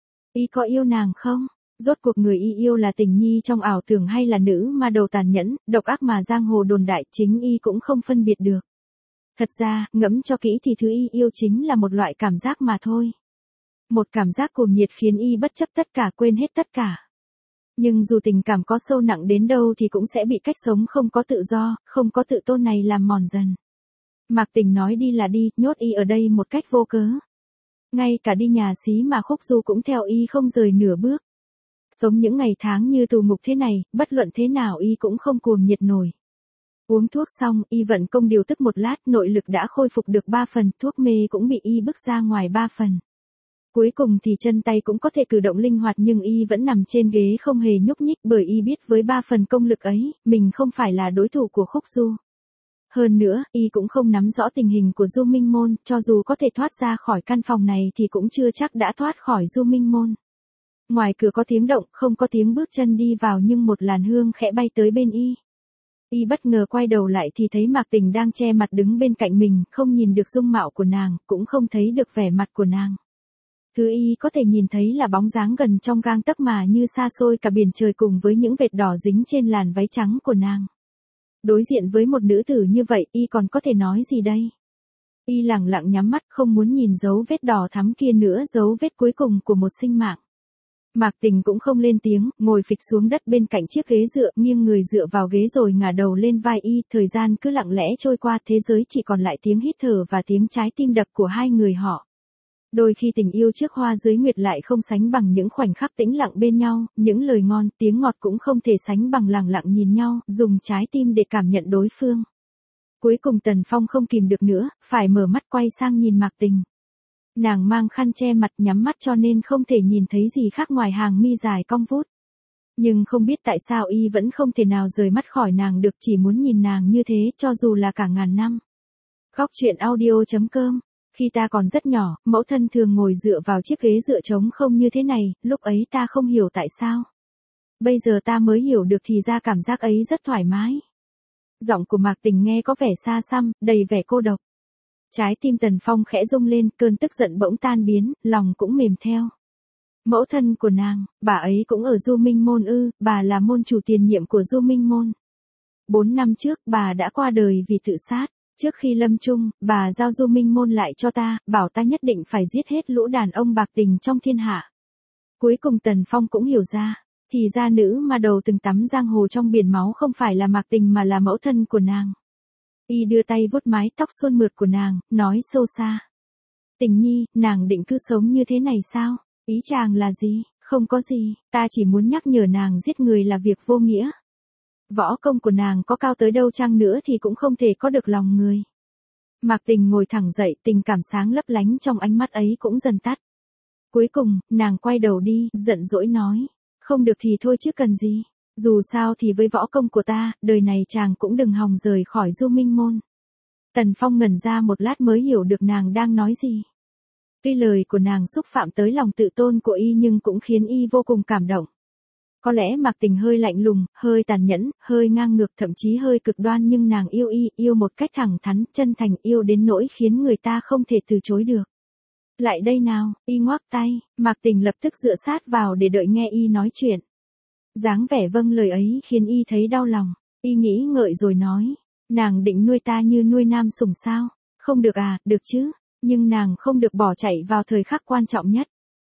Y có yêu nàng không? Rốt cuộc người y yêu là tình nhi trong ảo tưởng hay là nữ ma đầu tàn nhẫn, độc ác mà giang hồ đồn đại, chính y cũng không phân biệt được. Thật ra, ngẫm cho kỹ thì thứ y yêu chính là một loại cảm giác mà thôi. Một cảm giác cuồng nhiệt khiến y bất chấp tất cả, quên hết tất cả. Nhưng dù tình cảm có sâu nặng đến đâu thì cũng sẽ bị cách sống không có tự do, không có tự tôn này làm mòn dần. Mạc Tình nói đi là đi, nhốt y ở đây một cách vô cớ. Ngay cả đi nhà xí mà Khúc Du cũng theo y không rời nửa bước. Sống những ngày tháng như tù ngục thế này, bất luận thế nào y cũng không cuồng nhiệt nổi. Uống thuốc xong, y vận công điều tức một lát, nội lực đã khôi phục được 3 phần, thuốc mê cũng bị y bức ra ngoài 3 phần. Cuối cùng thì chân tay cũng có thể cử động linh hoạt, nhưng y vẫn nằm trên ghế không hề nhúc nhích, bởi y biết với 3 phần công lực ấy, mình không phải là đối thủ của Khúc Du. Hơn nữa, y cũng không nắm rõ tình hình của Du Minh Môn, cho dù có thể thoát ra khỏi căn phòng này thì cũng chưa chắc đã thoát khỏi Du Minh Môn. Ngoài cửa có tiếng động, không có tiếng bước chân đi vào, nhưng một làn hương khẽ bay tới bên y. Y bất ngờ quay đầu lại thì thấy Mạc Tình đang che mặt đứng bên cạnh mình, không nhìn được dung mạo của nàng, cũng không thấy được vẻ mặt của nàng. Thứ y có thể nhìn thấy là bóng dáng gần trong gang tấc mà như xa xôi cả biển trời, cùng với những vệt đỏ dính trên làn váy trắng của nàng. Đối diện với một nữ tử như vậy, y còn có thể nói gì đây? Y lẳng lặng nhắm mắt, không muốn nhìn dấu vết đỏ thắm kia nữa, dấu vết cuối cùng của một sinh mạng. Mạc Tình cũng không lên tiếng, ngồi phịch xuống đất bên cạnh chiếc ghế dựa, nghiêng người dựa vào ghế rồi ngả đầu lên vai y, thời gian cứ lặng lẽ trôi qua, thế giới chỉ còn lại tiếng hít thở và tiếng trái tim đập của hai người họ. Đôi khi tình yêu trước hoa dưới nguyệt lại không sánh bằng những khoảnh khắc tĩnh lặng bên nhau, những lời ngon, tiếng ngọt cũng không thể sánh bằng lặng lặng nhìn nhau, dùng trái tim để cảm nhận đối phương. Cuối cùng Tần Phong không kìm được nữa, phải mở mắt quay sang nhìn Mạc Tình. Nàng mang khăn che mặt, nhắm mắt cho nên không thể nhìn thấy gì khác ngoài hàng mi dài cong vút. Nhưng không biết tại sao y vẫn không thể nào rời mắt khỏi nàng được, chỉ muốn nhìn nàng như thế cho dù là cả ngàn năm. Góc chuyện audio.com. Khi ta còn rất nhỏ, mẫu thân thường ngồi dựa vào chiếc ghế dựa trống không như thế này, lúc ấy ta không hiểu tại sao. Bây giờ ta mới hiểu được, thì ra cảm giác ấy rất thoải mái. Giọng của Mạc Tình nghe có vẻ xa xăm, đầy vẻ cô độc. Trái tim Tần Phong khẽ rung lên, cơn tức giận bỗng tan biến, lòng cũng mềm theo. Mẫu thân của nàng, bà ấy cũng ở Du Minh Môn ư? Bà là môn chủ tiền nhiệm của Du Minh Môn. 4 năm trước, bà đã qua đời vì tự sát. Trước khi lâm chung, bà giao Du Minh Môn lại cho ta, bảo ta nhất định phải giết hết lũ đàn ông bạc tình trong thiên hạ. Cuối cùng Tần Phong cũng hiểu ra, thì ra nữ ma đầu từng tắm giang hồ trong biển máu không phải là Mạc Tình mà là mẫu thân của nàng. Y đưa tay vuốt mái tóc suôn mượt của nàng, nói sâu xa. Tình nhi, nàng định cứ sống như thế này sao? Ý chàng là gì? Không có gì, ta chỉ muốn nhắc nhở nàng giết người là việc vô nghĩa. Võ công của nàng có cao tới đâu chăng nữa thì cũng không thể có được lòng người. Mạc Tình ngồi thẳng dậy, tình cảm sáng lấp lánh trong ánh mắt ấy cũng dần tắt. Cuối cùng, nàng quay đầu đi, giận dỗi nói. Không được thì thôi chứ cần gì. Dù sao thì với võ công của ta, đời này chàng cũng đừng hòng rời khỏi Du Minh Môn. Tần Phong ngẩn ra một lát mới hiểu được nàng đang nói gì. Tuy lời của nàng xúc phạm tới lòng tự tôn của y nhưng cũng khiến y vô cùng cảm động. Có lẽ Mạc Tình hơi lạnh lùng, hơi tàn nhẫn, hơi ngang ngược, thậm chí hơi cực đoan, nhưng nàng yêu y, yêu một cách thẳng thắn, chân thành, yêu đến nỗi khiến người ta không thể từ chối được. Lại đây nào, y ngoác tay, Mạc Tình lập tức dựa sát vào để đợi nghe y nói chuyện. Dáng vẻ vâng lời ấy khiến y thấy đau lòng, y nghĩ ngợi rồi nói, nàng định nuôi ta như nuôi nam sủng sao? Không được à, được chứ, Nhưng nàng không được bỏ chạy vào thời khắc quan trọng nhất.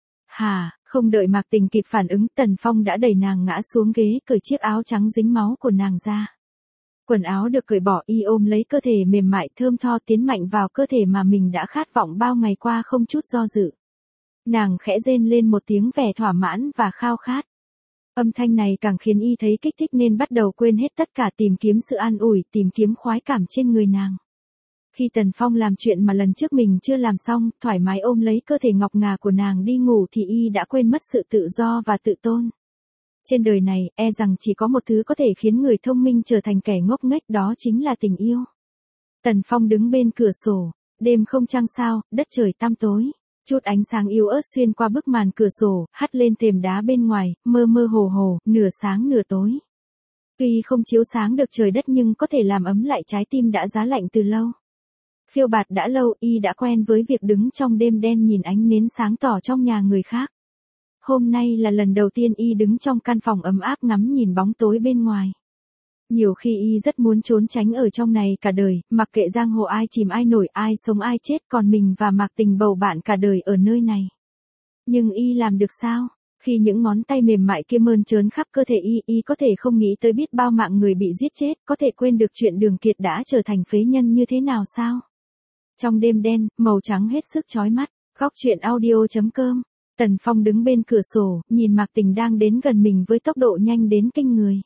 Không đợi Mạc Tình kịp phản ứng, Tần Phong đã đẩy nàng ngã xuống ghế, cởi chiếc áo trắng dính máu của nàng ra. Quần áo được cởi bỏ, y ôm lấy cơ thể mềm mại thơm tho tiến mạnh vào cơ thể mà mình đã khát vọng bao ngày qua không chút do dự. Nàng khẽ rên lên một tiếng vẻ thỏa mãn và khao khát. Âm thanh này càng khiến y thấy kích thích nên bắt đầu quên hết tất cả, tìm kiếm sự an ủi, tìm kiếm khoái cảm trên người nàng. Khi Tần Phong làm chuyện mà lần trước mình chưa làm xong, thoải mái ôm lấy cơ thể ngọc ngà của nàng đi ngủ thì y đã quên mất sự tự do và tự tôn. Trên đời này, e rằng chỉ có một thứ có thể khiến người thông minh trở thành kẻ ngốc nghếch, đó chính là tình yêu. Tần Phong đứng bên cửa sổ, đêm không trăng sao, đất trời tăm tối. Chút ánh sáng yếu ớt xuyên qua bức màn cửa sổ, hắt lên thềm đá bên ngoài, mơ mơ hồ hồ, nửa sáng nửa tối. Tuy không chiếu sáng được trời đất nhưng có thể làm ấm lại trái tim đã giá lạnh từ lâu. Phiêu bạt đã lâu, y đã quen với việc đứng trong đêm đen nhìn ánh nến sáng tỏ trong nhà người khác. Hôm nay là lần đầu tiên y đứng trong căn phòng ấm áp ngắm nhìn bóng tối bên ngoài. Nhiều khi y rất muốn trốn tránh ở trong này cả đời, mặc kệ giang hồ ai chìm ai nổi, ai sống ai chết, còn mình và Mạc Tình bầu bạn cả đời ở nơi này. Nhưng y làm được sao? Khi những ngón tay mềm mại kia mơn trớn khắp cơ thể y có thể không nghĩ tới biết bao mạng người bị giết chết, có thể quên được chuyện Đường Kiệt đã trở thành phế nhân như thế nào sao? Trong đêm đen, màu trắng hết sức chói mắt, góc truyện audio.com. Tần Phong đứng bên cửa sổ, nhìn Mạc Tình đang đến gần mình với tốc độ nhanh đến kinh người.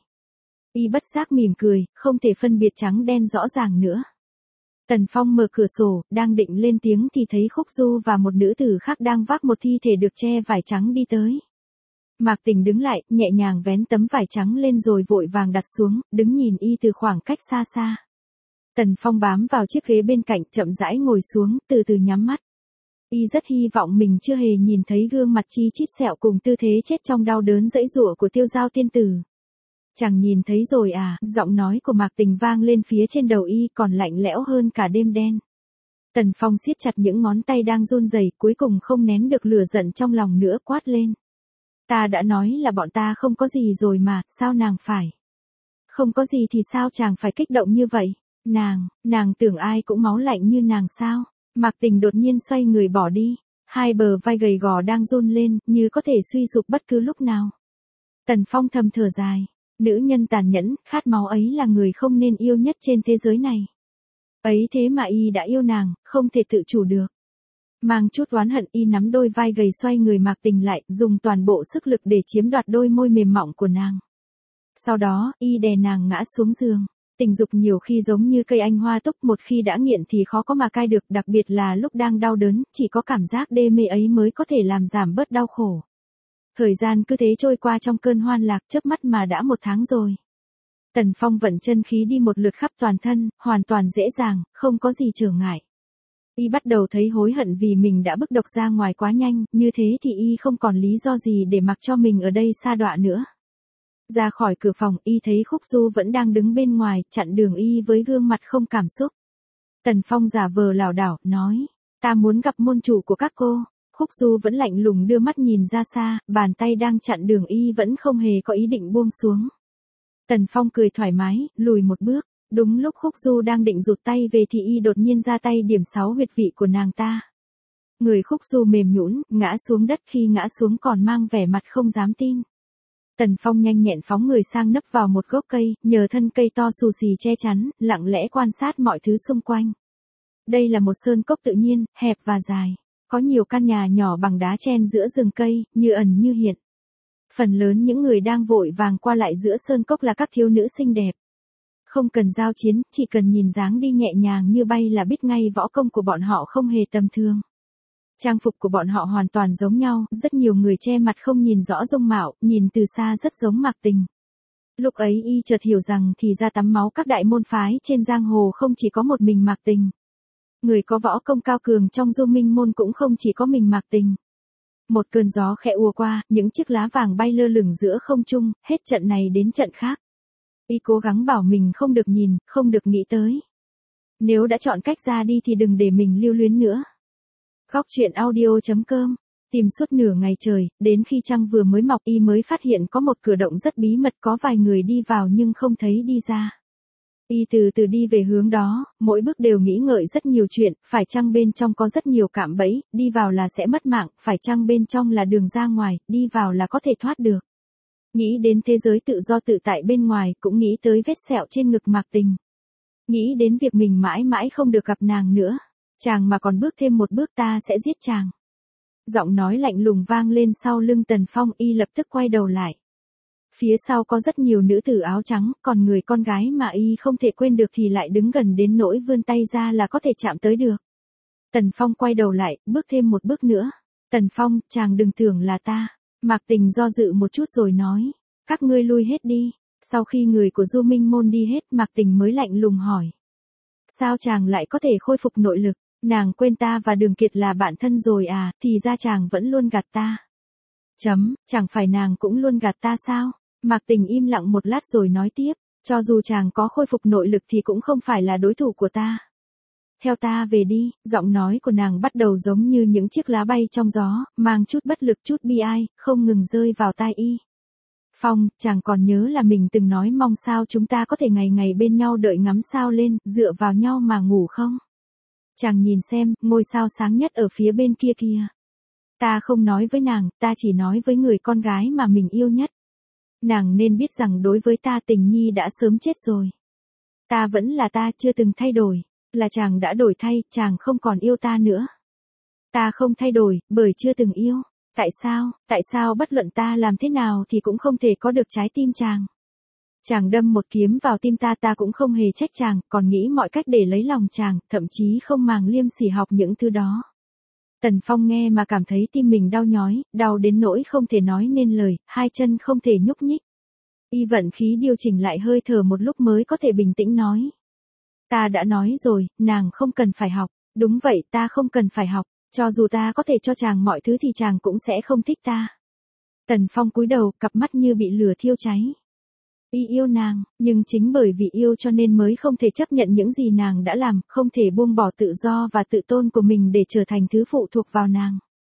Y bất giác mỉm cười, không thể phân biệt trắng đen rõ ràng nữa. Tần Phong mở cửa sổ, đang định lên tiếng thì thấy Khúc Du và một nữ tử khác đang vác một thi thể được che vải trắng đi tới. Mạc Tình đứng lại, nhẹ nhàng vén tấm vải trắng lên rồi vội vàng đặt xuống, đứng nhìn y từ khoảng cách xa xa. Tần Phong bám vào chiếc ghế bên cạnh, chậm rãi ngồi xuống, từ từ nhắm mắt. Y rất hy vọng mình chưa hề nhìn thấy gương mặt chi chít sẹo cùng tư thế chết trong đau đớn dãy giụa của Tiêu Giao tiên tử. Chẳng nhìn thấy rồi à, giọng nói của Mạc Tình vang lên phía trên đầu y còn lạnh lẽo hơn cả đêm đen. Tần Phong siết chặt những ngón tay đang run rẩy, cuối cùng không nén được lửa giận trong lòng nữa, quát lên. Ta đã nói là bọn ta không có gì rồi mà, sao nàng phải? Không có gì thì sao chàng phải kích động như vậy? Nàng tưởng ai cũng máu lạnh như nàng sao? Mạc Tình đột nhiên xoay người bỏ đi, hai bờ vai gầy gò đang run lên, như có thể suy sụp bất cứ lúc nào. Tần Phong thầm thở dài, nữ nhân tàn nhẫn, khát máu ấy là người không nên yêu nhất trên thế giới này. Ấy thế mà y đã yêu nàng, không thể tự chủ được. Mang chút oán hận, y nắm đôi vai gầy xoay người Mạc Tình lại, dùng toàn bộ sức lực để chiếm đoạt đôi môi mềm mỏng của nàng. Sau đó, y đè nàng ngã xuống giường. Tình dục nhiều khi giống như cây anh hoa túc, một khi đã nghiện thì khó có mà cai được, đặc biệt là lúc đang đau đớn, chỉ có cảm giác đê mê ấy mới có thể làm giảm bớt đau khổ. Thời gian cứ thế trôi qua trong cơn hoan lạc, chớp mắt mà đã 1 tháng rồi. Tần Phong vận chân khí đi một lượt khắp toàn thân, hoàn toàn dễ dàng, không có gì trở ngại. Y bắt đầu thấy hối hận vì mình đã bức độc ra ngoài quá nhanh, như thế thì y không còn lý do gì để mặc cho mình ở đây sa đọa nữa. Ra khỏi cửa phòng, y thấy Khúc Du vẫn đang đứng bên ngoài, chặn đường y với gương mặt không cảm xúc. Tần Phong giả vờ lảo đảo, nói, ta muốn gặp môn chủ của các cô. Khúc Du vẫn lạnh lùng đưa mắt nhìn ra xa, bàn tay đang chặn đường y vẫn không hề có ý định buông xuống. Tần Phong cười thoải mái, lùi một bước. Đúng lúc Khúc Du đang định rụt tay về thì y đột nhiên ra tay điểm 6 huyệt vị của nàng ta. Người Khúc Du mềm nhũn, ngã xuống đất, khi ngã xuống còn mang vẻ mặt không dám tin. Tần Phong nhanh nhẹn phóng người sang nấp vào một gốc cây, nhờ thân cây to xù xì che chắn, lặng lẽ quan sát mọi thứ xung quanh. Đây là một sơn cốc tự nhiên, hẹp và dài. Có nhiều căn nhà nhỏ bằng đá chen giữa rừng cây, như ẩn như hiện. Phần lớn những người đang vội vàng qua lại giữa sơn cốc là các thiếu nữ xinh đẹp. Không cần giao chiến, chỉ cần nhìn dáng đi nhẹ nhàng như bay là biết ngay võ công của bọn họ không hề tầm thường. Trang phục của bọn họ hoàn toàn giống nhau, rất nhiều người che mặt không nhìn rõ dung mạo, nhìn từ xa rất giống Mạc Tình. Lúc ấy y chợt hiểu rằng thì ra tắm máu các đại môn phái trên giang hồ không chỉ có một mình Mạc Tình. Người có võ công cao cường trong Du Minh môn cũng không chỉ có mình Mạc Tình. Một cơn gió khẽ ùa qua, những chiếc lá vàng bay lơ lửng giữa không trung, hết trận này đến trận khác. Y cố gắng bảo mình không được nhìn, không được nghĩ tới. Nếu đã chọn cách ra đi thì đừng để mình lưu luyến nữa. Góc truyện audio.com. Tìm suốt nửa ngày trời, đến khi trăng vừa mới mọc y mới phát hiện có một cửa động rất bí mật, có vài người đi vào nhưng không thấy đi ra. Y từ từ đi về hướng đó, mỗi bước đều nghĩ ngợi rất nhiều chuyện, phải chăng bên trong có rất nhiều cạm bẫy, đi vào là sẽ mất mạng, phải chăng bên trong là đường ra ngoài, đi vào là có thể thoát được. Nghĩ đến thế giới tự do tự tại bên ngoài, cũng nghĩ tới vết sẹo trên ngực Mạc Tình. Nghĩ đến việc mình mãi mãi không được gặp nàng nữa. Chàng mà còn bước thêm một bước ta sẽ giết chàng. Giọng nói lạnh lùng vang lên sau lưng Tần Phong, y lập tức quay đầu lại. Phía sau có rất nhiều nữ tử áo trắng, còn người con gái mà y không thể quên được thì lại đứng gần đến nỗi vươn tay ra là có thể chạm tới được. Tần Phong quay đầu lại, bước thêm một bước nữa. Tần Phong, chàng đừng tưởng là ta. Mạc Tình do dự một chút rồi nói. Các ngươi lui hết đi. Sau khi người của Du Minh Môn đi hết, Mạc Tình mới lạnh lùng hỏi. Sao chàng lại có thể khôi phục nội lực? Nàng quên ta và Đường Kiệt là bạn thân rồi à, thì ra chàng vẫn luôn gạt ta. Chẳng phải nàng cũng luôn gạt ta sao? Mạc Tình im lặng một lát rồi nói tiếp, cho dù chàng có khôi phục nội lực thì cũng không phải là đối thủ của ta. Theo ta về đi, giọng nói của nàng bắt đầu giống như những chiếc lá bay trong gió, mang chút bất lực chút bi ai, không ngừng rơi vào tai y. Phong, chàng còn nhớ là mình từng nói mong sao chúng ta có thể ngày ngày bên nhau đợi ngắm sao lên, dựa vào nhau mà ngủ không? Chàng nhìn xem, ngôi sao sáng nhất ở phía bên kia kìa. Ta không nói với nàng, ta chỉ nói với người con gái mà mình yêu nhất. Nàng nên biết rằng đối với ta Tình Nhi đã sớm chết rồi. Ta vẫn là ta, chưa từng thay đổi. Là chàng đã đổi thay, chàng không còn yêu ta nữa. Ta không thay đổi, bởi chưa từng yêu. Tại sao bất luận ta làm thế nào thì cũng không thể có được trái tim chàng. Chàng đâm một kiếm vào tim ta cũng không hề trách chàng, còn nghĩ mọi cách để lấy lòng chàng, thậm chí không màng liêm sỉ học những thứ đó. Tần Phong nghe mà cảm thấy tim mình đau nhói, đau đến nỗi không thể nói nên lời, hai chân không thể nhúc nhích. Y vận khí điều chỉnh lại hơi thở một lúc mới có thể bình tĩnh nói. Ta đã nói rồi, nàng không cần phải học. Đúng vậy, ta không cần phải học. Cho dù ta có thể cho chàng mọi thứ thì chàng cũng sẽ không thích ta. Tần Phong cúi đầu, cặp mắt như bị lửa thiêu cháy. Y yêu nàng, nhưng chính bởi vì yêu cho nên mới không thể chấp nhận những gì nàng đã làm, không thể buông bỏ tự do và tự tôn của mình để trở thành thứ phụ thuộc vào nàng.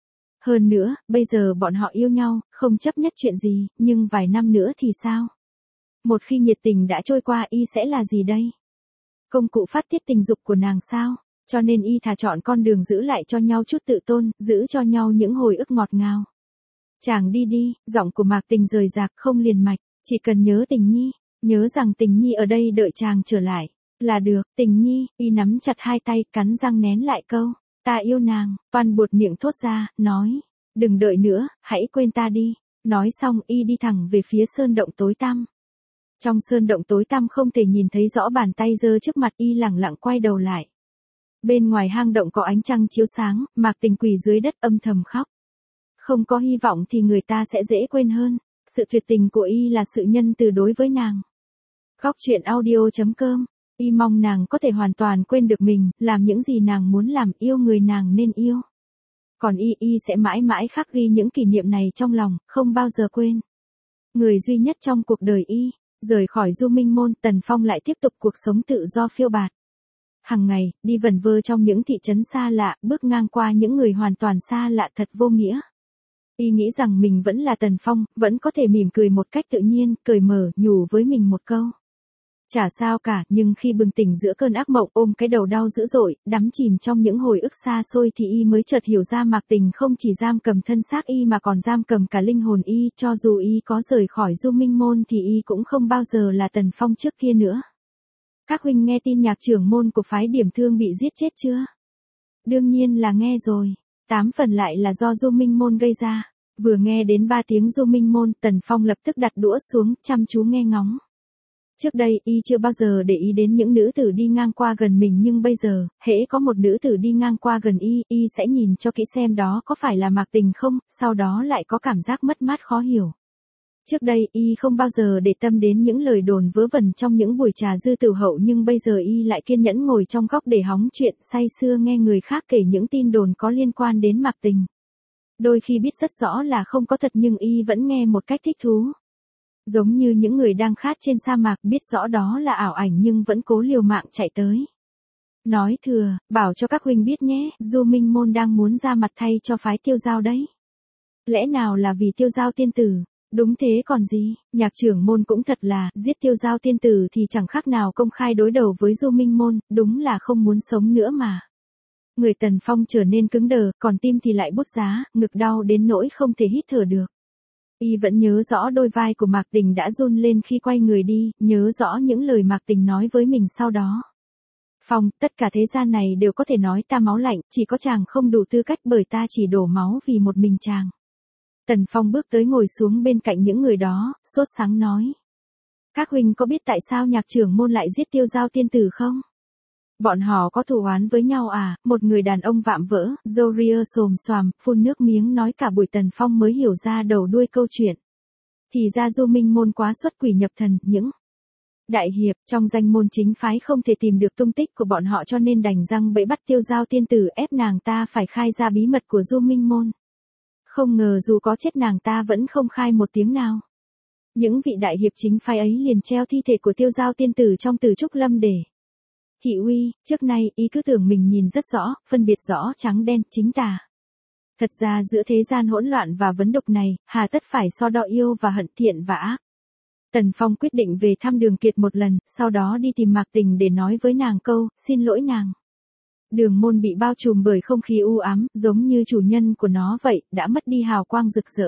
Hơn nữa, bây giờ bọn họ yêu nhau, không chấp nhất chuyện gì, nhưng vài năm nữa thì sao? Một khi nhiệt tình đã trôi qua, y sẽ là gì đây? Công cụ phát tiết tình dục của nàng sao? Cho nên y thà chọn con đường giữ lại cho nhau chút tự tôn, giữ cho nhau những hồi ức ngọt ngào. Chàng đi đi, giọng của Mạc Tình rời rạc không liền mạch, chỉ cần nhớ Tình Nhi, nhớ rằng Tình Nhi ở đây đợi chàng trở lại, là được. Tình Nhi, y nắm chặt hai tay, cắn răng nén lại câu, ta yêu nàng, toan buột miệng thốt ra, nói, đừng đợi nữa, hãy quên ta đi. Nói xong y đi thẳng về phía sơn động tối tăm. Trong sơn động tối tăm không thể nhìn thấy rõ bàn tay giơ trước mặt, y lẳng lặng quay đầu lại. Bên ngoài hang động có ánh trăng chiếu sáng, Mạc Tình quỳ dưới đất âm thầm khóc. Không có hy vọng thì người ta sẽ dễ quên hơn. Sự tuyệt tình của y là sự nhân từ đối với nàng. Góc truyện audio.com. Y mong nàng có thể hoàn toàn quên được mình, làm những gì nàng muốn làm, yêu người nàng nên yêu. Còn y sẽ mãi mãi khắc ghi những kỷ niệm này trong lòng, không bao giờ quên. Người duy nhất trong cuộc đời y, rời khỏi Du Minh Môn, Tần Phong lại tiếp tục cuộc sống tự do phiêu bạt. Hằng ngày, đi vần vơ trong những thị trấn xa lạ, bước ngang qua những người hoàn toàn xa lạ thật vô nghĩa. Y nghĩ rằng mình vẫn là Tần Phong, vẫn có thể mỉm cười một cách tự nhiên, cởi mở, nhủ với mình một câu. Chả sao cả, nhưng khi bừng tỉnh giữa cơn ác mộng, ôm cái đầu đau dữ dội, đắm chìm trong những hồi ức xa xôi thì y mới chợt hiểu ra Mạc Tình không chỉ giam cầm thân xác y mà còn giam cầm cả linh hồn y, cho dù y có rời khỏi Du Minh Môn thì y cũng không bao giờ là Tần Phong trước kia nữa. Các huynh nghe tin nhạc trưởng môn của phái Điểm Thương bị giết chết chưa? Đương nhiên là nghe rồi. 8 phần lại là do Du Minh Môn gây ra. Vừa nghe đến 3 tiếng Du Minh Môn, Tần Phong lập tức đặt đũa xuống, chăm chú nghe ngóng. Trước đây, y chưa bao giờ để ý đến những nữ tử đi ngang qua gần mình, nhưng bây giờ, hễ có một nữ tử đi ngang qua gần y sẽ nhìn cho kỹ xem đó có phải là Mạc Tình không, sau đó lại có cảm giác mất mát khó hiểu. Trước đây, y không bao giờ để tâm đến những lời đồn vớ vẩn trong những buổi trà dư tửu hậu, nhưng bây giờ y lại kiên nhẫn ngồi trong góc để hóng chuyện, say sưa nghe người khác kể những tin đồn có liên quan đến Mạc Tình. Đôi khi biết rất rõ là không có thật nhưng y vẫn nghe một cách thích thú. Giống như những người đang khát trên sa mạc, biết rõ đó là ảo ảnh nhưng vẫn cố liều mạng chạy tới. Nói thừa, bảo cho các huynh biết nhé, Du Minh Môn đang muốn ra mặt thay cho phái Tiêu Giao đấy. Lẽ nào là vì Tiêu Giao tiên tử? Đúng thế còn gì, Nhạc trưởng môn cũng thật là, giết Tiêu Giao tiên tử thì chẳng khác nào công khai đối đầu với Du Minh môn, đúng là không muốn sống nữa mà. Người Tần Phong trở nên cứng đờ, còn tim thì lại bút giá, ngực đau đến nỗi không thể hít thở được. Y vẫn nhớ rõ đôi vai của Mạc Tình đã run lên khi quay người đi, nhớ rõ những lời Mạc Tình nói với mình sau đó. Phong, tất cả thế gian này đều có thể nói ta máu lạnh, chỉ có chàng không đủ tư cách bởi ta chỉ đổ máu vì một mình chàng. Tần Phong bước tới ngồi xuống bên cạnh những người đó, sốt sắng nói. Các huynh có biết tại sao Nhạc trưởng môn lại giết Tiêu Giao tiên tử không? Bọn họ có thù oán với nhau à? Một người đàn ông vạm vỡ, râu ria xồm xoàm, phun nước miếng nói cả buổi. Tần Phong mới hiểu ra đầu đuôi câu chuyện. Thì ra Du Minh môn quá xuất quỷ nhập thần, những đại hiệp trong danh môn chính phái không thể tìm được tung tích của bọn họ cho nên đành răng bẫy bắt Tiêu Giao tiên tử, ép nàng ta phải khai ra bí mật của Du Minh môn. Không ngờ dù có chết nàng ta vẫn không khai một tiếng nào. Những vị đại hiệp chính phái ấy liền treo thi thể của Tiêu Giao tiên tử trong Từ Trúc Lâm để thị uy. Trước nay y cứ tưởng mình nhìn rất rõ, phân biệt rõ trắng đen, chính tà. Thật ra giữa thế gian hỗn loạn và vấn độc này, hà tất phải so đo yêu và hận, thiện và ác. Tần Phong quyết định về thăm Đường Kiệt một lần, sau đó đi tìm Mạc Tình để nói với nàng câu, xin lỗi nàng. Đường môn bị bao trùm bởi không khí u ám, giống như chủ nhân của nó vậy, đã mất đi hào quang rực rỡ.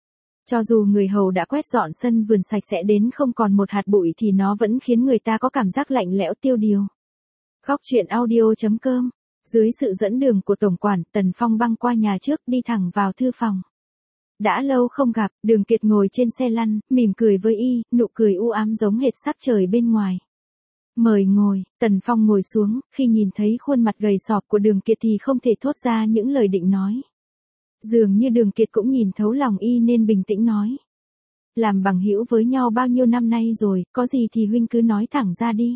Cho dù người hầu đã quét dọn sân vườn sạch sẽ đến không còn một hạt bụi thì nó vẫn khiến người ta có cảm giác lạnh lẽo tiêu điều. Góc truyện audio.com. Dưới sự dẫn đường của tổng quản, Tần Phong băng qua nhà trước đi thẳng vào thư phòng. Đã lâu không gặp, Đường Kiệt ngồi trên xe lăn, mỉm cười với y, nụ cười u ám giống hệt sắc trời bên ngoài. Mời ngồi, Tần Phong ngồi xuống, khi nhìn thấy khuôn mặt gầy sọp của Đường Kiệt thì không thể thốt ra những lời định nói. Dường như Đường Kiệt cũng nhìn thấu lòng y nên bình tĩnh nói. Làm bằng hữu với nhau bao nhiêu năm nay rồi, có gì thì huynh cứ nói thẳng ra đi.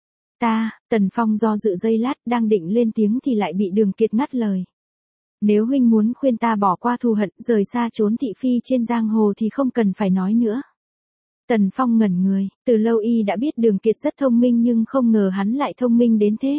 Tần Phong do dự giây lát đang định lên tiếng thì lại bị Đường Kiệt ngắt lời. Nếu huynh muốn khuyên ta bỏ qua thù hận, rời xa trốn thị phi trên giang hồ thì không cần phải nói nữa. Tần Phong ngẩn người, từ lâu y đã biết Đường Kiệt rất thông minh nhưng không ngờ hắn lại thông minh đến thế.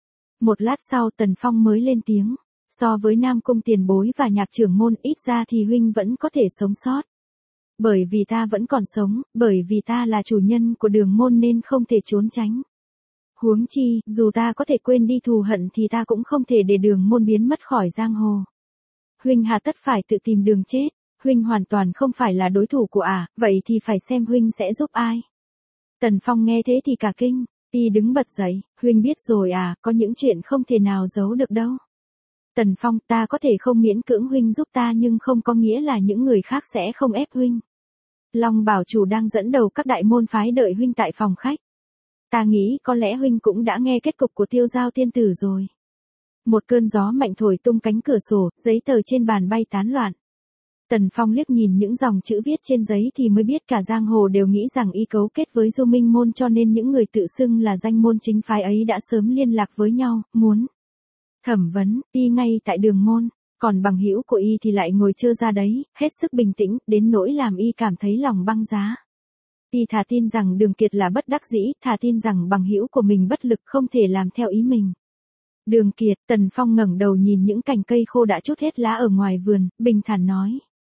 Một lát sau Tần Phong mới lên tiếng, so với Nam Cung tiền bối và Nhạc trưởng môn ít ra thì huynh vẫn có thể sống sót. Bởi vì ta vẫn còn sống, bởi vì ta là chủ nhân của Đường môn nên không thể trốn tránh. Huống chi, dù ta có thể quên đi thù hận thì ta cũng không thể để Đường môn biến mất khỏi giang hồ. Huynh hà tất phải tự tìm đường chết, huynh hoàn toàn không phải là đối thủ của vậy thì phải xem huynh sẽ giúp ai. Tần Phong nghe thế thì cả kinh, y đứng bật dậy, huynh biết rồi có những chuyện không thể nào giấu được đâu. Tần Phong, ta có thể không miễn cưỡng huynh giúp ta nhưng không có nghĩa là những người khác sẽ không ép huynh. Long Bảo chủ đang dẫn đầu các đại môn phái đợi huynh tại phòng khách. Ta nghĩ có lẽ huynh cũng đã nghe kết cục của Tiêu Giao tiên tử rồi. Một cơn gió mạnh thổi tung cánh cửa sổ, giấy tờ trên bàn bay tán loạn. Tần Phong liếc nhìn những dòng chữ viết trên giấy thì mới biết cả giang hồ đều nghĩ rằng y cấu kết với Du Minh môn cho nên những người tự xưng là danh môn chính phái ấy đã sớm liên lạc với nhau, muốn thẩm vấn y ngay tại Đường môn, còn bằng hữu của y thì lại ngồi trơ ra đấy, hết sức bình tĩnh, đến nỗi làm y cảm thấy lòng băng giá. Y thà tin rằng Đường Kiệt là bất đắc dĩ, thà tin rằng bằng hữu của mình bất lực không thể làm theo ý mình. Đường Kiệt, Tần Phong ngẩng đầu nhìn những cành cây khô đã trút hết lá ở ngoài vườn, bình thản nói.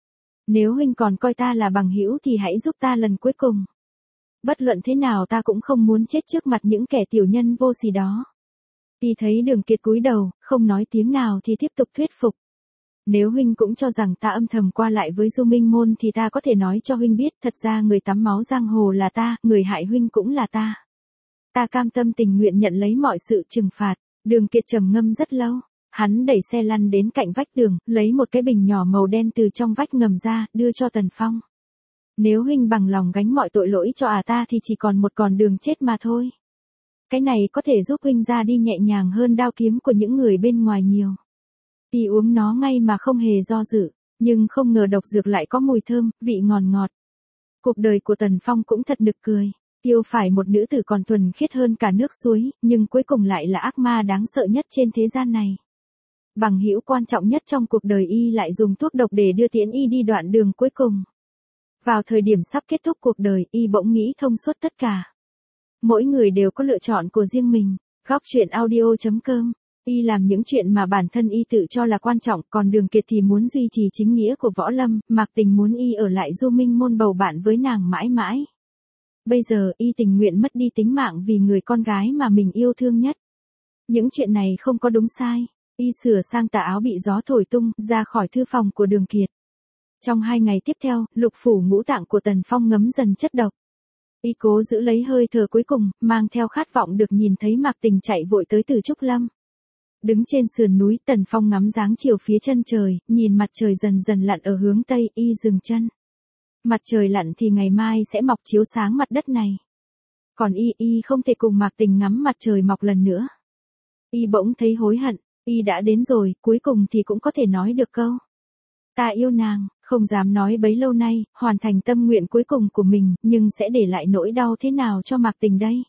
Nếu huynh còn coi ta là bằng hữu thì hãy giúp ta lần cuối cùng. Bất luận thế nào ta cũng không muốn chết trước mặt những kẻ tiểu nhân vô sỉ đó. Y thấy Đường Kiệt cúi đầu, không nói tiếng nào thì tiếp tục thuyết phục. Nếu huynh cũng cho rằng ta âm thầm qua lại với Du Minh môn thì ta có thể nói cho huynh biết, thật ra người tắm máu giang hồ là ta, người hại huynh cũng là ta. Ta cam tâm tình nguyện nhận lấy mọi sự trừng phạt. Đường Kiệt trầm ngâm rất lâu, hắn đẩy xe lăn đến cạnh vách tường, lấy một cái bình nhỏ màu đen từ trong vách ngầm ra, đưa cho Tần Phong. Nếu huynh bằng lòng gánh mọi tội lỗi cho ta thì chỉ còn một con đường chết mà thôi. Cái này có thể giúp huynh ra đi nhẹ nhàng hơn đao kiếm của những người bên ngoài nhiều. Y uống nó ngay mà không hề do dự, nhưng không ngờ độc dược lại có mùi thơm, vị ngọt ngọt. Cuộc đời của Tần Phong cũng thật nực cười. Yêu phải một nữ tử còn thuần khiết hơn cả nước suối, nhưng cuối cùng lại là ác ma đáng sợ nhất trên thế gian này. Bằng hữu quan trọng nhất trong cuộc đời y lại dùng thuốc độc để đưa tiễn y đi đoạn đường cuối cùng. Vào thời điểm sắp kết thúc cuộc đời, y bỗng nghĩ thông suốt tất cả. Mỗi người đều có lựa chọn của riêng mình. Góc truyện audio.com Y làm những chuyện mà bản thân Y tự cho là quan trọng, còn Đường Kiệt thì muốn duy trì chính nghĩa của Võ Lâm, Mạc Tình muốn Y ở lại Du Minh Môn bầu bạn với nàng mãi mãi. Bây giờ Y tình nguyện mất đi tính mạng vì người con gái mà mình yêu thương nhất. Những chuyện này không có đúng sai. Y sửa sang tà áo bị gió thổi tung, ra khỏi thư phòng của Đường Kiệt. Trong 2 ngày tiếp theo, lục phủ ngũ tạng của Tần Phong ngấm dần chất độc. Y cố giữ lấy hơi thở cuối cùng, mang theo khát vọng được nhìn thấy Mạc Tình chạy vội tới từ Trúc Lâm. Đứng trên sườn núi, Tần Phong ngắm dáng chiều phía chân trời, nhìn mặt trời dần dần lặn ở hướng tây, Y dừng chân. Mặt trời lặn thì ngày mai sẽ mọc chiếu sáng mặt đất này. Còn Y không thể cùng Mạc Tình ngắm mặt trời mọc lần nữa. Y bỗng thấy hối hận, Y đã đến rồi, cuối cùng thì cũng có thể nói được câu. Ta yêu nàng, không dám nói bấy lâu nay, hoàn thành tâm nguyện cuối cùng của mình, nhưng sẽ để lại nỗi đau thế nào cho Mạc Tình đây?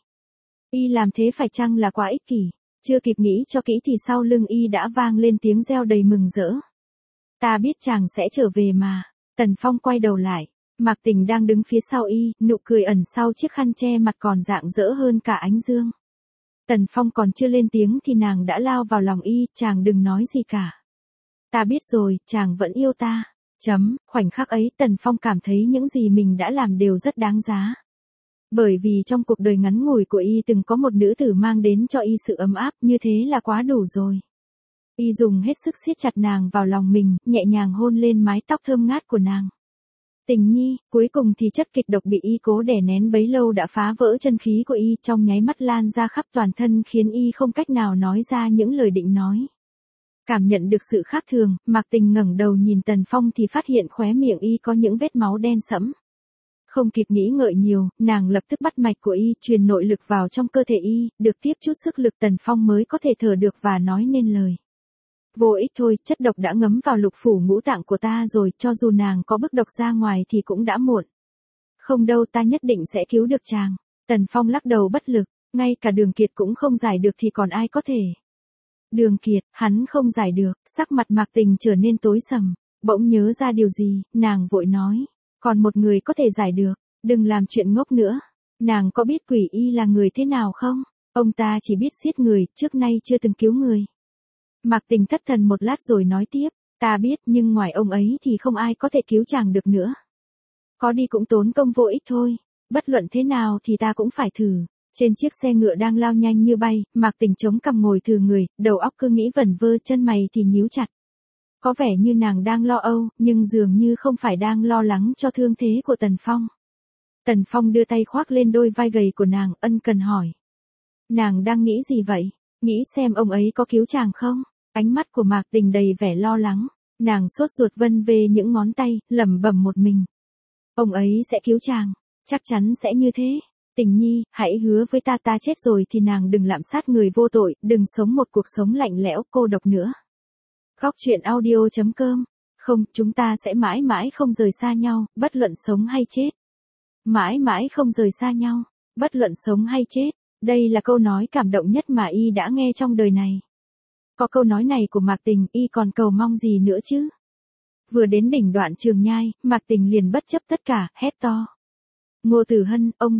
Y làm thế phải chăng là quá ích kỷ? Chưa kịp nghĩ cho kỹ thì sau lưng Y đã vang lên tiếng reo đầy mừng rỡ. Ta biết chàng sẽ trở về mà. Tần Phong quay đầu lại, Mạc Tình đang đứng phía sau Y, nụ cười ẩn sau chiếc khăn che mặt còn rạng rỡ hơn cả ánh dương. Tần Phong còn chưa lên tiếng thì nàng đã lao vào lòng Y, chàng đừng nói gì cả. Ta biết rồi, chàng vẫn yêu ta. Khoảnh khắc ấy Tần Phong cảm thấy những gì mình đã làm đều rất đáng giá. Bởi vì trong cuộc đời ngắn ngủi của Y từng có một nữ tử mang đến cho Y sự ấm áp, như thế là quá đủ rồi. Y dùng hết sức siết chặt nàng vào lòng mình, nhẹ nhàng hôn lên mái tóc thơm ngát của nàng. Tình nhi, cuối cùng thì chất kịch độc bị Y cố đè nén bấy lâu đã phá vỡ chân khí của Y, trong nháy mắt lan ra khắp toàn thân khiến Y không cách nào nói ra những lời định nói. Cảm nhận được sự khác thường, Mạc Tình ngẩng đầu nhìn Tần Phong thì phát hiện khóe miệng Y có những vết máu đen sẫm. Không kịp nghĩ ngợi nhiều, nàng lập tức bắt mạch của Y, truyền nội lực vào trong cơ thể Y, được tiếp chút sức lực Tần Phong mới có thể thở được và nói nên lời. Vô ích thôi, chất độc đã ngấm vào lục phủ ngũ tạng của ta rồi, cho dù nàng có bức độc ra ngoài thì cũng đã muộn. Không đâu, ta nhất định sẽ cứu được chàng. Tần Phong lắc đầu bất lực, ngay cả Đường Kiệt cũng không giải được thì còn ai có thể. Đường Kiệt, hắn không giải được, sắc mặt Mạc Tình trở nên tối sầm, bỗng nhớ ra điều gì, nàng vội nói, còn một người có thể giải được, đừng làm chuyện ngốc nữa. Nàng có biết Quỷ Y là người thế nào không? Ông ta chỉ biết giết người, trước nay chưa từng cứu người. Mạc Tình thất thần một lát rồi nói tiếp, ta biết nhưng ngoài ông ấy thì không ai có thể cứu chàng được nữa. Có đi cũng tốn công vô ích thôi, bất luận thế nào thì ta cũng phải thử. Trên chiếc xe ngựa đang lao nhanh như bay, Mạc Tình chống cằm ngồi thừ người, đầu óc cứ nghĩ vẩn vơ, chân mày thì nhíu chặt. Có vẻ như nàng đang lo âu, nhưng dường như không phải đang lo lắng cho thương thế của Tần Phong. Tần Phong đưa tay khoác lên đôi vai gầy của nàng, ân cần hỏi. Nàng đang nghĩ gì vậy? Nghĩ xem ông ấy có cứu chàng không? Ánh mắt của Mạc Tình đầy vẻ lo lắng, nàng sốt ruột vân về những ngón tay, lẩm bẩm một mình. Ông ấy sẽ cứu chàng, chắc chắn sẽ như thế. Tình nhi, hãy hứa với ta, ta chết rồi thì nàng đừng lạm sát người vô tội, đừng sống một cuộc sống lạnh lẽo, cô độc nữa. Góc truyện audio.com. Không, chúng ta sẽ mãi mãi không rời xa nhau, bất luận sống hay chết. Mãi mãi không rời xa nhau, bất luận sống hay chết. Đây là câu nói cảm động nhất mà Y đã nghe trong đời này. Có câu nói này của Mạc Tình, Y còn cầu mong gì nữa chứ? Vừa đến đỉnh đoạn Trường Nhai, Mạc Tình liền bất chấp tất cả, hét to. Ngô Tử Hân, ông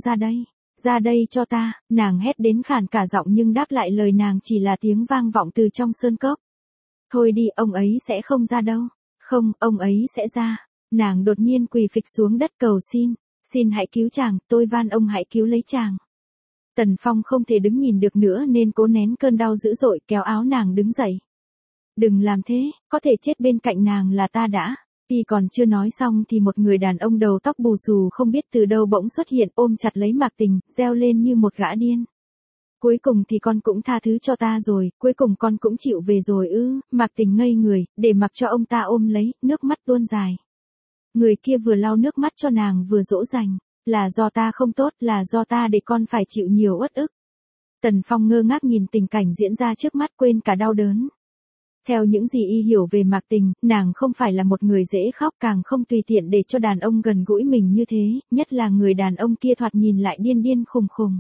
ra đây cho ta, nàng hét đến khàn cả giọng nhưng đáp lại lời nàng chỉ là tiếng vang vọng từ trong sơn cốc. Thôi đi, ông ấy sẽ không ra đâu. Không, ông ấy sẽ ra. Nàng đột nhiên quỳ phịch xuống đất cầu xin hãy cứu chàng, tôi van ông hãy cứu lấy chàng. Tần Phong không thể đứng nhìn được nữa nên cố nén cơn đau dữ dội kéo áo nàng đứng dậy. Đừng làm thế, có thể chết bên cạnh nàng là ta đã. Y còn chưa nói xong thì một người đàn ông đầu tóc bù xù không biết từ đâu bỗng xuất hiện ôm chặt lấy Mạc Tình, reo lên như một gã điên. Cuối cùng thì con cũng tha thứ cho ta rồi, cuối cùng con cũng chịu về rồi ư? Mạc Tình ngây người, để mặc cho ông ta ôm lấy, nước mắt tuôn dài. Người kia vừa lau nước mắt cho nàng vừa dỗ dành, là do ta không tốt, là do ta để con phải chịu nhiều uất ức. Tần Phong ngơ ngác nhìn tình cảnh diễn ra trước mắt quên cả đau đớn. Theo những gì Y hiểu về Mạc Tình, nàng không phải là một người dễ khóc, càng không tùy tiện để cho đàn ông gần gũi mình như thế, nhất là người đàn ông kia thoạt nhìn lại điên điên khùng khùng.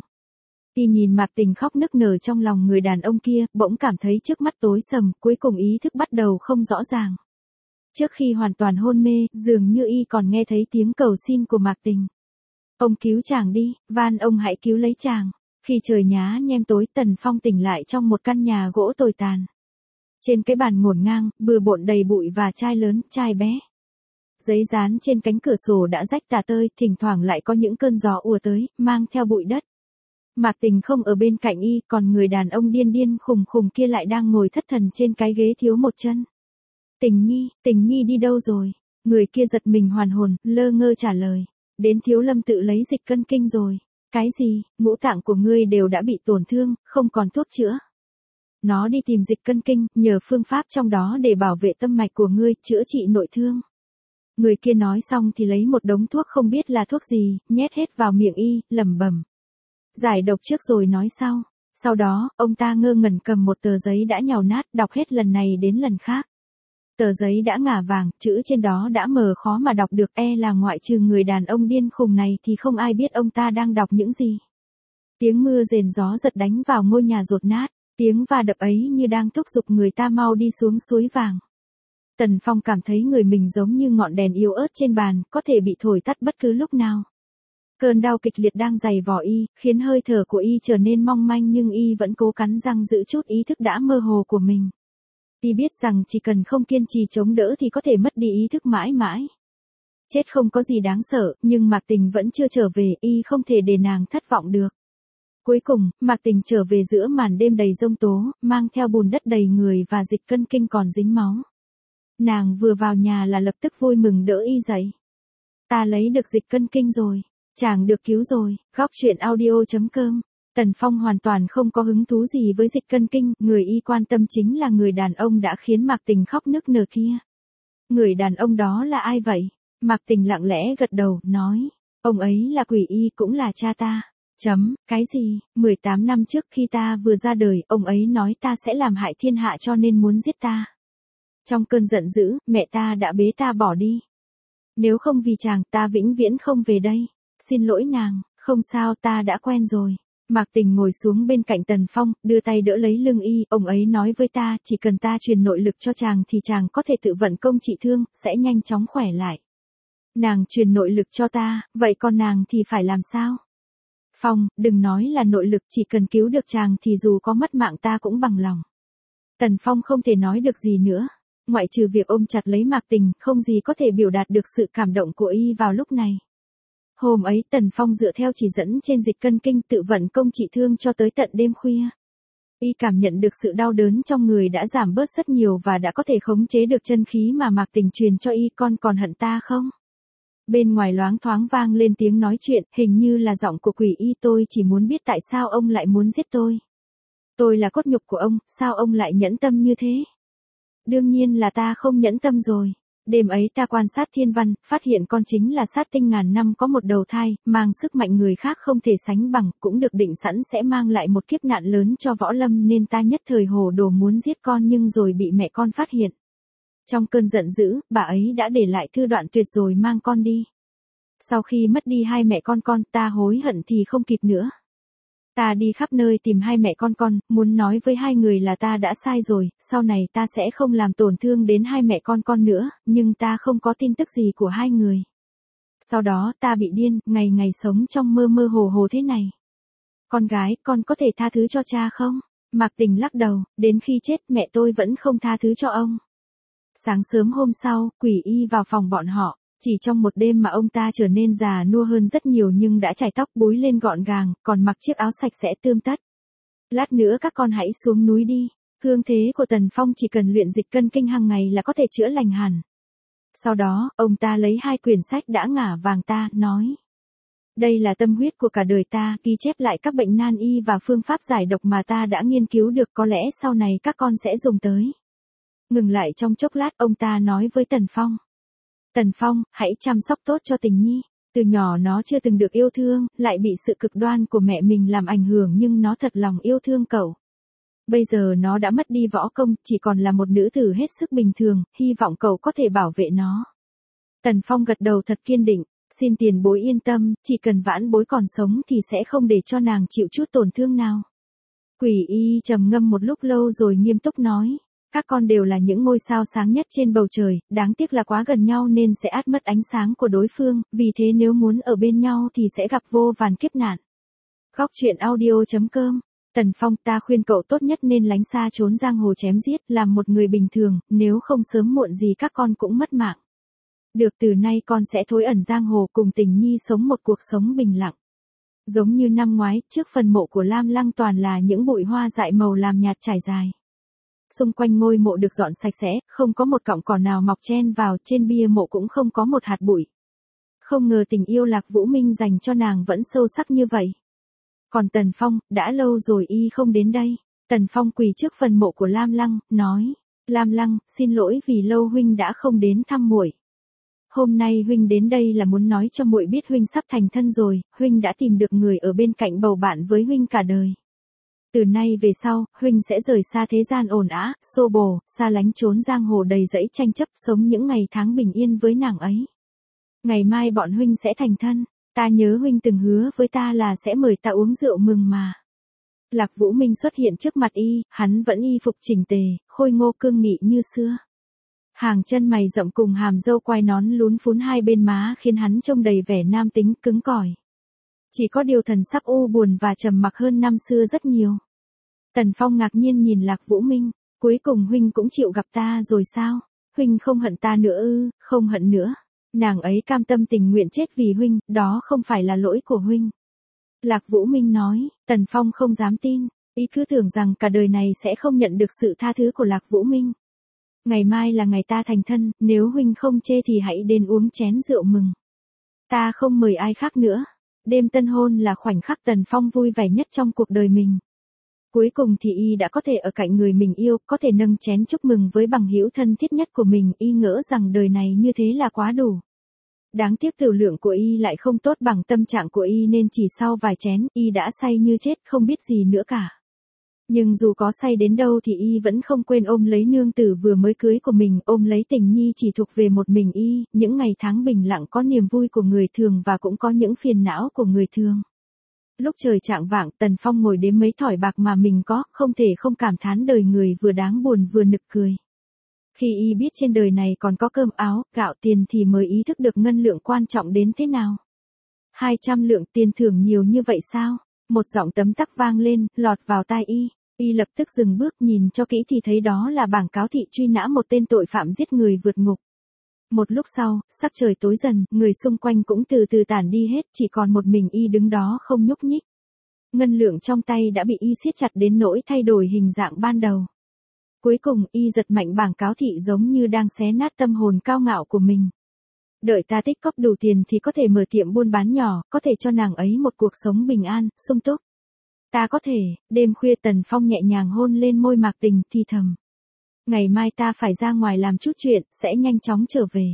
Y nhìn Mạc Tình khóc nức nở trong lòng người đàn ông kia, bỗng cảm thấy trước mắt tối sầm, cuối cùng ý thức bắt đầu không rõ ràng. Trước khi hoàn toàn hôn mê, dường như Y còn nghe thấy tiếng cầu xin của Mạc Tình. Ông cứu chàng đi, van ông hãy cứu lấy chàng. Khi trời nhá nhem tối, Tần Phong tỉnh lại trong một căn nhà gỗ tồi tàn. Trên cái bàn ngổn ngang, bừa bộn đầy bụi và chai lớn, chai bé. Giấy dán trên cánh cửa sổ đã rách tả tơi, thỉnh thoảng lại có những cơn gió ùa tới, mang theo bụi đất. Mạc Tình không ở bên cạnh y, còn người đàn ông điên điên khùng khùng kia lại đang ngồi thất thần trên cái ghế thiếu một chân. Tình Nhi đi đâu rồi? Người kia giật mình hoàn hồn, lơ ngơ trả lời. Đến Thiếu Lâm tự lấy dịch cân kinh rồi. Cái gì, ngũ tạng của ngươi đều đã bị tổn thương, không còn thuốc chữa. Nó đi tìm dịch cân kinh, nhờ phương pháp trong đó để bảo vệ tâm mạch của ngươi, chữa trị nội thương. Người kia nói xong thì lấy một đống thuốc không biết là thuốc gì, nhét hết vào miệng y, lẩm bẩm. Giải độc trước rồi nói sau. Sau đó, ông ta ngơ ngẩn cầm một tờ giấy đã nhàu nát, đọc hết lần này đến lần khác. Tờ giấy đã ngả vàng, chữ trên đó đã mờ khó mà đọc được, là ngoại trừ người đàn ông điên khùng này thì không ai biết ông ta đang đọc những gì. Tiếng mưa rền gió giật đánh vào ngôi nhà dột nát, tiếng va đập ấy như đang thúc giục người ta mau đi xuống suối vàng. Tần Phong cảm thấy người mình giống như ngọn đèn yếu ớt trên bàn, có thể bị thổi tắt bất cứ lúc nào. Cơn đau kịch liệt đang giày vò y, khiến hơi thở của y trở nên mong manh nhưng y vẫn cố cắn răng giữ chút ý thức đã mơ hồ của mình. Y biết rằng chỉ cần không kiên trì chống đỡ thì có thể mất đi ý thức mãi mãi. Chết không có gì đáng sợ, nhưng Mạc Tình vẫn chưa trở về, y không thể để nàng thất vọng được. Cuối cùng, Mạc Tình trở về giữa màn đêm đầy giông tố, mang theo bùn đất đầy người và dịch cân kinh còn dính máu. Nàng vừa vào nhà là lập tức vui mừng đỡ y dậy. Ta lấy được dịch cân kinh rồi, chàng được cứu rồi. Góc truyện audio.com. Tần Phong hoàn toàn không có hứng thú gì với dịch cân kinh, người y quan tâm chính là người đàn ông đã khiến Mạc Tình khóc nức nở kia. Người đàn ông đó là ai vậy? Mạc Tình lặng lẽ gật đầu, nói, ông ấy là Quỷ Y, cũng là cha ta. Cái gì? 18 năm trước khi ta vừa ra đời, ông ấy nói ta sẽ làm hại thiên hạ cho nên muốn giết ta. Trong cơn giận dữ, mẹ ta đã bế ta bỏ đi. Nếu không vì chàng, ta vĩnh viễn không về đây. Xin lỗi nàng, không sao, ta đã quen rồi. Mạc Tình ngồi xuống bên cạnh Tần Phong, đưa tay đỡ lấy lưng y, ông ấy nói với ta, chỉ cần ta truyền nội lực cho chàng thì chàng có thể tự vận công trị thương, sẽ nhanh chóng khỏe lại. Nàng truyền nội lực cho ta, vậy còn nàng thì phải làm sao? Phong, đừng nói là nội lực, chỉ cần cứu được chàng thì dù có mất mạng ta cũng bằng lòng. Tần Phong không thể nói được gì nữa. Ngoại trừ việc ôm chặt lấy Mạc Tình, không gì có thể biểu đạt được sự cảm động của y vào lúc này. Hôm ấy Tần Phong dựa theo chỉ dẫn trên dịch cân kinh tự vận công trị thương cho tới tận đêm khuya. Y cảm nhận được sự đau đớn trong người đã giảm bớt rất nhiều và đã có thể khống chế được chân khí mà Mạc Tình truyền cho y. Con còn hận ta không? Bên ngoài loáng thoáng vang lên tiếng nói chuyện, hình như là giọng của Quỷ Y. Tôi chỉ muốn biết tại sao ông lại muốn giết tôi. Tôi là cốt nhục của ông, sao ông lại nhẫn tâm như thế? Đương nhiên là ta không nhẫn tâm rồi. Đêm ấy ta quan sát thiên văn, phát hiện con chính là sát tinh ngàn năm có một đầu thai, mang sức mạnh người khác không thể sánh bằng, cũng được định sẵn sẽ mang lại một kiếp nạn lớn cho võ lâm nên ta nhất thời hồ đồ muốn giết con nhưng rồi bị mẹ con phát hiện. Trong cơn giận dữ, bà ấy đã để lại thư đoạn tuyệt rồi mang con đi. Sau khi mất đi hai mẹ con ta hối hận thì không kịp nữa. Ta đi khắp nơi tìm hai mẹ con, muốn nói với hai người là ta đã sai rồi, sau này ta sẽ không làm tổn thương đến hai mẹ con nữa, nhưng ta không có tin tức gì của hai người. Sau đó ta bị điên, ngày ngày sống trong mơ mơ hồ hồ thế này. Con gái, con có thể tha thứ cho cha không? Mạc Tình lắc đầu, đến khi chết mẹ tôi vẫn không tha thứ cho ông. Sáng sớm hôm sau, Quỷ Y vào phòng bọn họ. Chỉ trong một đêm mà ông ta trở nên già nua hơn rất nhiều nhưng đã chải tóc búi lên gọn gàng, còn mặc chiếc áo sạch sẽ tươm tất. Lát nữa các con hãy xuống núi đi. Hương thế của Tần Phong chỉ cần luyện dịch cân kinh hàng ngày là có thể chữa lành hẳn. Sau đó, ông ta lấy hai quyển sách đã ngả vàng ta, nói. Đây là tâm huyết của cả đời ta, ghi chép lại các bệnh nan y và phương pháp giải độc mà ta đã nghiên cứu được, có lẽ sau này các con sẽ dùng tới. Ngừng lại trong chốc lát, ông ta nói với Tần Phong. Tần Phong, hãy chăm sóc tốt cho Tình Nhi. Từ nhỏ nó chưa từng được yêu thương, lại bị sự cực đoan của mẹ mình làm ảnh hưởng nhưng nó thật lòng yêu thương cậu. Bây giờ nó đã mất đi võ công, chỉ còn là một nữ tử hết sức bình thường, hy vọng cậu có thể bảo vệ nó. Tần Phong gật đầu thật kiên định, xin tiền bối yên tâm, chỉ cần vãn bối còn sống thì sẽ không để cho nàng chịu chút tổn thương nào. Quỷ Y trầm ngâm một lúc lâu rồi nghiêm túc nói. Các con đều là những ngôi sao sáng nhất trên bầu trời, đáng tiếc là quá gần nhau nên sẽ át mất ánh sáng của đối phương, vì thế nếu muốn ở bên nhau thì sẽ gặp vô vàn kiếp nạn. Góc truyện audio.com. Tần Phong, ta khuyên cậu tốt nhất nên lánh xa trốn giang hồ chém giết, làm một người bình thường, nếu không sớm muộn gì các con cũng mất mạng. Được, từ nay con sẽ thối ẩn giang hồ cùng Tình Nhi sống một cuộc sống bình lặng. Giống như năm ngoái, trước phần mộ của Lam Lăng toàn là những bụi hoa dại màu làm nhạt trải dài. Xung quanh ngôi mộ được dọn sạch sẽ, không có một cọng cỏ nào mọc chen vào, trên bia mộ cũng không có một hạt bụi. Không ngờ tình yêu Lạc Vũ Minh dành cho nàng vẫn sâu sắc như vậy. Còn Tần Phong, đã lâu rồi y không đến đây. Tần Phong quỳ trước phần mộ của Lam Lăng, nói: Lam Lăng, xin lỗi vì lâu huynh đã không đến thăm muội. Hôm nay huynh đến đây là muốn nói cho muội biết huynh sắp thành thân rồi, huynh đã tìm được người ở bên cạnh bầu bạn với huynh cả đời. Từ nay về sau, huynh sẽ rời xa thế gian ồn ào, xô bồ, xa lánh trốn giang hồ đầy rẫy tranh chấp, sống những ngày tháng bình yên với nàng ấy. Ngày mai bọn huynh sẽ thành thân, ta nhớ huynh từng hứa với ta là sẽ mời ta uống rượu mừng mà. Lạc Vũ Minh xuất hiện trước mặt y, hắn vẫn y phục chỉnh tề, khôi ngô cương nghị như xưa. Hàng chân mày rậm cùng hàm râu quai nón lún phún hai bên má khiến hắn trông đầy vẻ nam tính cứng cỏi. Chỉ có điều thần sắc u buồn và trầm mặc hơn năm xưa rất nhiều. Tần Phong ngạc nhiên nhìn Lạc Vũ Minh, cuối cùng huynh cũng chịu gặp ta rồi sao? Huynh không hận ta nữa ư? Không hận nữa. Nàng ấy cam tâm tình nguyện chết vì huynh, đó không phải là lỗi của huynh. Lạc Vũ Minh nói. Tần Phong không dám tin, y cứ tưởng rằng cả đời này sẽ không nhận được sự tha thứ của Lạc Vũ Minh. Ngày mai là ngày ta thành thân, nếu huynh không chê thì hãy đến uống chén rượu mừng. Ta không mời ai khác nữa. Đêm tân hôn là khoảnh khắc Tần Phong vui vẻ nhất trong cuộc đời mình. Cuối cùng thì y đã có thể ở cạnh người mình yêu, có thể nâng chén chúc mừng với bằng hữu thân thiết nhất của mình, y ngỡ rằng đời này như thế là quá đủ. Đáng tiếc tiểu lượng của y lại không tốt bằng tâm trạng của y nên chỉ sau vài chén, y đã say như chết không biết gì nữa cả. Nhưng dù có say đến đâu thì y vẫn không quên ôm lấy nương tử vừa mới cưới của mình, ôm lấy Tình Nhi chỉ thuộc về một mình y, những ngày tháng bình lặng có niềm vui của người thường và cũng có những phiền não của người thường. Lúc trời chạng vạng, Tần Phong ngồi đếm mấy thỏi bạc mà mình có, không thể không cảm thán đời người vừa đáng buồn vừa nực cười. Khi y biết trên đời này còn có cơm áo, gạo tiền thì mới ý thức được ngân lượng quan trọng đến thế nào. 200 lượng tiền thưởng nhiều như vậy sao? Một giọng tấm tắc vang lên, lọt vào tai y. Y lập tức dừng bước, nhìn cho kỹ thì thấy đó là bảng cáo thị truy nã một tên tội phạm giết người vượt ngục. Một lúc sau, sắc trời tối dần, người xung quanh cũng từ từ tản đi hết, chỉ còn một mình y đứng đó không nhúc nhích. Ngân lượng trong tay đã bị y siết chặt đến nỗi thay đổi hình dạng ban đầu. Cuối cùng, y giật mạnh bảng cáo thị giống như đang xé nát tâm hồn cao ngạo của mình. Đợi ta tích cóp đủ tiền thì có thể mở tiệm buôn bán nhỏ, có thể cho nàng ấy một cuộc sống bình an, sung túc. Ta có thể. Đêm khuya Tần Phong nhẹ nhàng hôn lên môi Mạc Tình, thì thầm. Ngày mai ta phải ra ngoài làm chút chuyện, sẽ nhanh chóng trở về.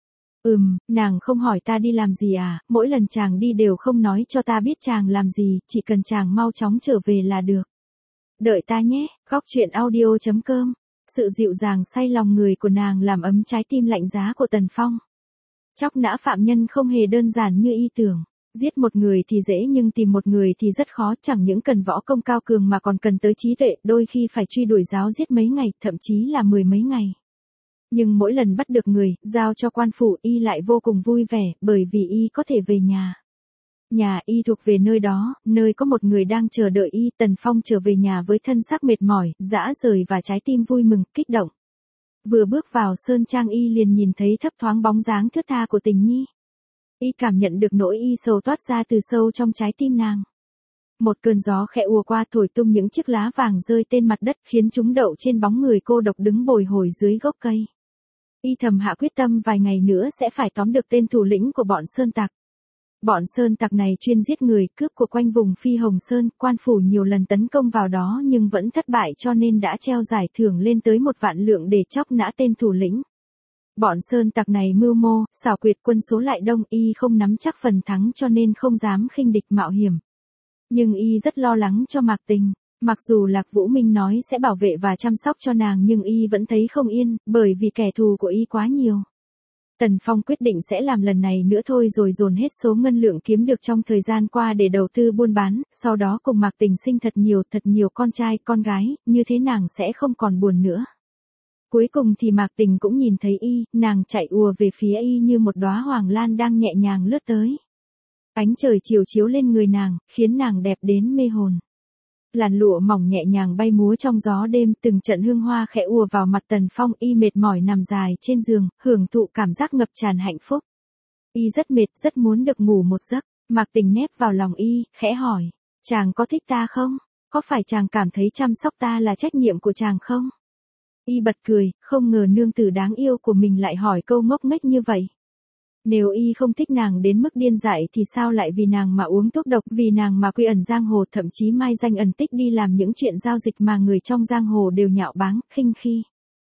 Nàng không hỏi ta đi làm gì à, mỗi lần chàng đi đều không nói cho ta biết chàng làm gì, chỉ cần chàng mau chóng trở về là được. Đợi ta nhé. Góc truyện audio.com. Sự dịu dàng say lòng người của nàng làm ấm trái tim lạnh giá của Tần Phong. Chóc nã phạm nhân không hề đơn giản như y tưởng. Giết một người thì dễ nhưng tìm một người thì rất khó, chẳng những cần võ công cao cường mà còn cần tới trí tuệ, đôi khi phải truy đuổi giáo giết mấy ngày, thậm chí là 10 mấy ngày. Nhưng mỗi lần bắt được người, giao cho quan phủ y lại vô cùng vui vẻ, bởi vì y có thể về nhà. Nhà y thuộc về nơi đó, nơi có một người đang chờ đợi y. Tần Phong trở về nhà với thân xác mệt mỏi, dã rời và trái tim vui mừng, kích động. Vừa bước vào sơn trang y liền nhìn thấy thấp thoáng bóng dáng thướt tha của Tình Nhi. Y cảm nhận được nỗi y sầu toát ra từ sâu trong trái tim nàng. Một cơn gió khẽ ùa qua thổi tung những chiếc lá vàng rơi trên mặt đất khiến chúng đậu trên bóng người cô độc đứng bồi hồi dưới gốc cây. Y thầm hạ quyết tâm vài ngày nữa sẽ phải tóm được tên thủ lĩnh của bọn sơn tặc. Bọn sơn tặc này chuyên giết người, cướp của quanh vùng Phi Hồng Sơn, quan phủ nhiều lần tấn công vào đó nhưng vẫn thất bại cho nên đã treo giải thưởng lên tới 1 vạn lượng để chóc nã tên thủ lĩnh. Bọn sơn tặc này mưu mô, xảo quyệt, quân số lại đông, y không nắm chắc phần thắng cho nên không dám khinh địch mạo hiểm. Nhưng y rất lo lắng cho Mạc Tình. Mặc dù Lạc Vũ Minh nói sẽ bảo vệ và chăm sóc cho nàng nhưng y vẫn thấy không yên, bởi vì kẻ thù của y quá nhiều. Tần Phong quyết định sẽ làm lần này nữa thôi rồi dồn hết số ngân lượng kiếm được trong thời gian qua để đầu tư buôn bán, sau đó cùng Mạc Tình sinh thật nhiều con trai, con gái, như thế nàng sẽ không còn buồn nữa. Cuối cùng thì Mạc Tình cũng nhìn thấy y, nàng chạy ùa về phía y như một đóa hoàng lan đang nhẹ nhàng lướt tới. Ánh trời chiều chiếu lên người nàng, khiến nàng đẹp đến mê hồn. Làn lụa mỏng nhẹ nhàng bay múa trong gió đêm, từng trận hương hoa khẽ ùa vào mặt Tần Phong, y mệt mỏi nằm dài trên giường, hưởng thụ cảm giác ngập tràn hạnh phúc. Y rất mệt, rất muốn được ngủ một giấc. Mạc Tình nép vào lòng y, khẽ hỏi, chàng có thích ta không? Có phải chàng cảm thấy chăm sóc ta là trách nhiệm của chàng không? Y bật cười, không ngờ nương tử đáng yêu của mình lại hỏi câu ngốc nghếch như vậy. Nếu y không thích nàng đến mức điên dại thì sao lại vì nàng mà uống thuốc độc, vì nàng mà quy ẩn giang hồ, thậm chí mai danh ẩn tích đi làm những chuyện giao dịch mà người trong giang hồ đều nhạo báng, khinh khi.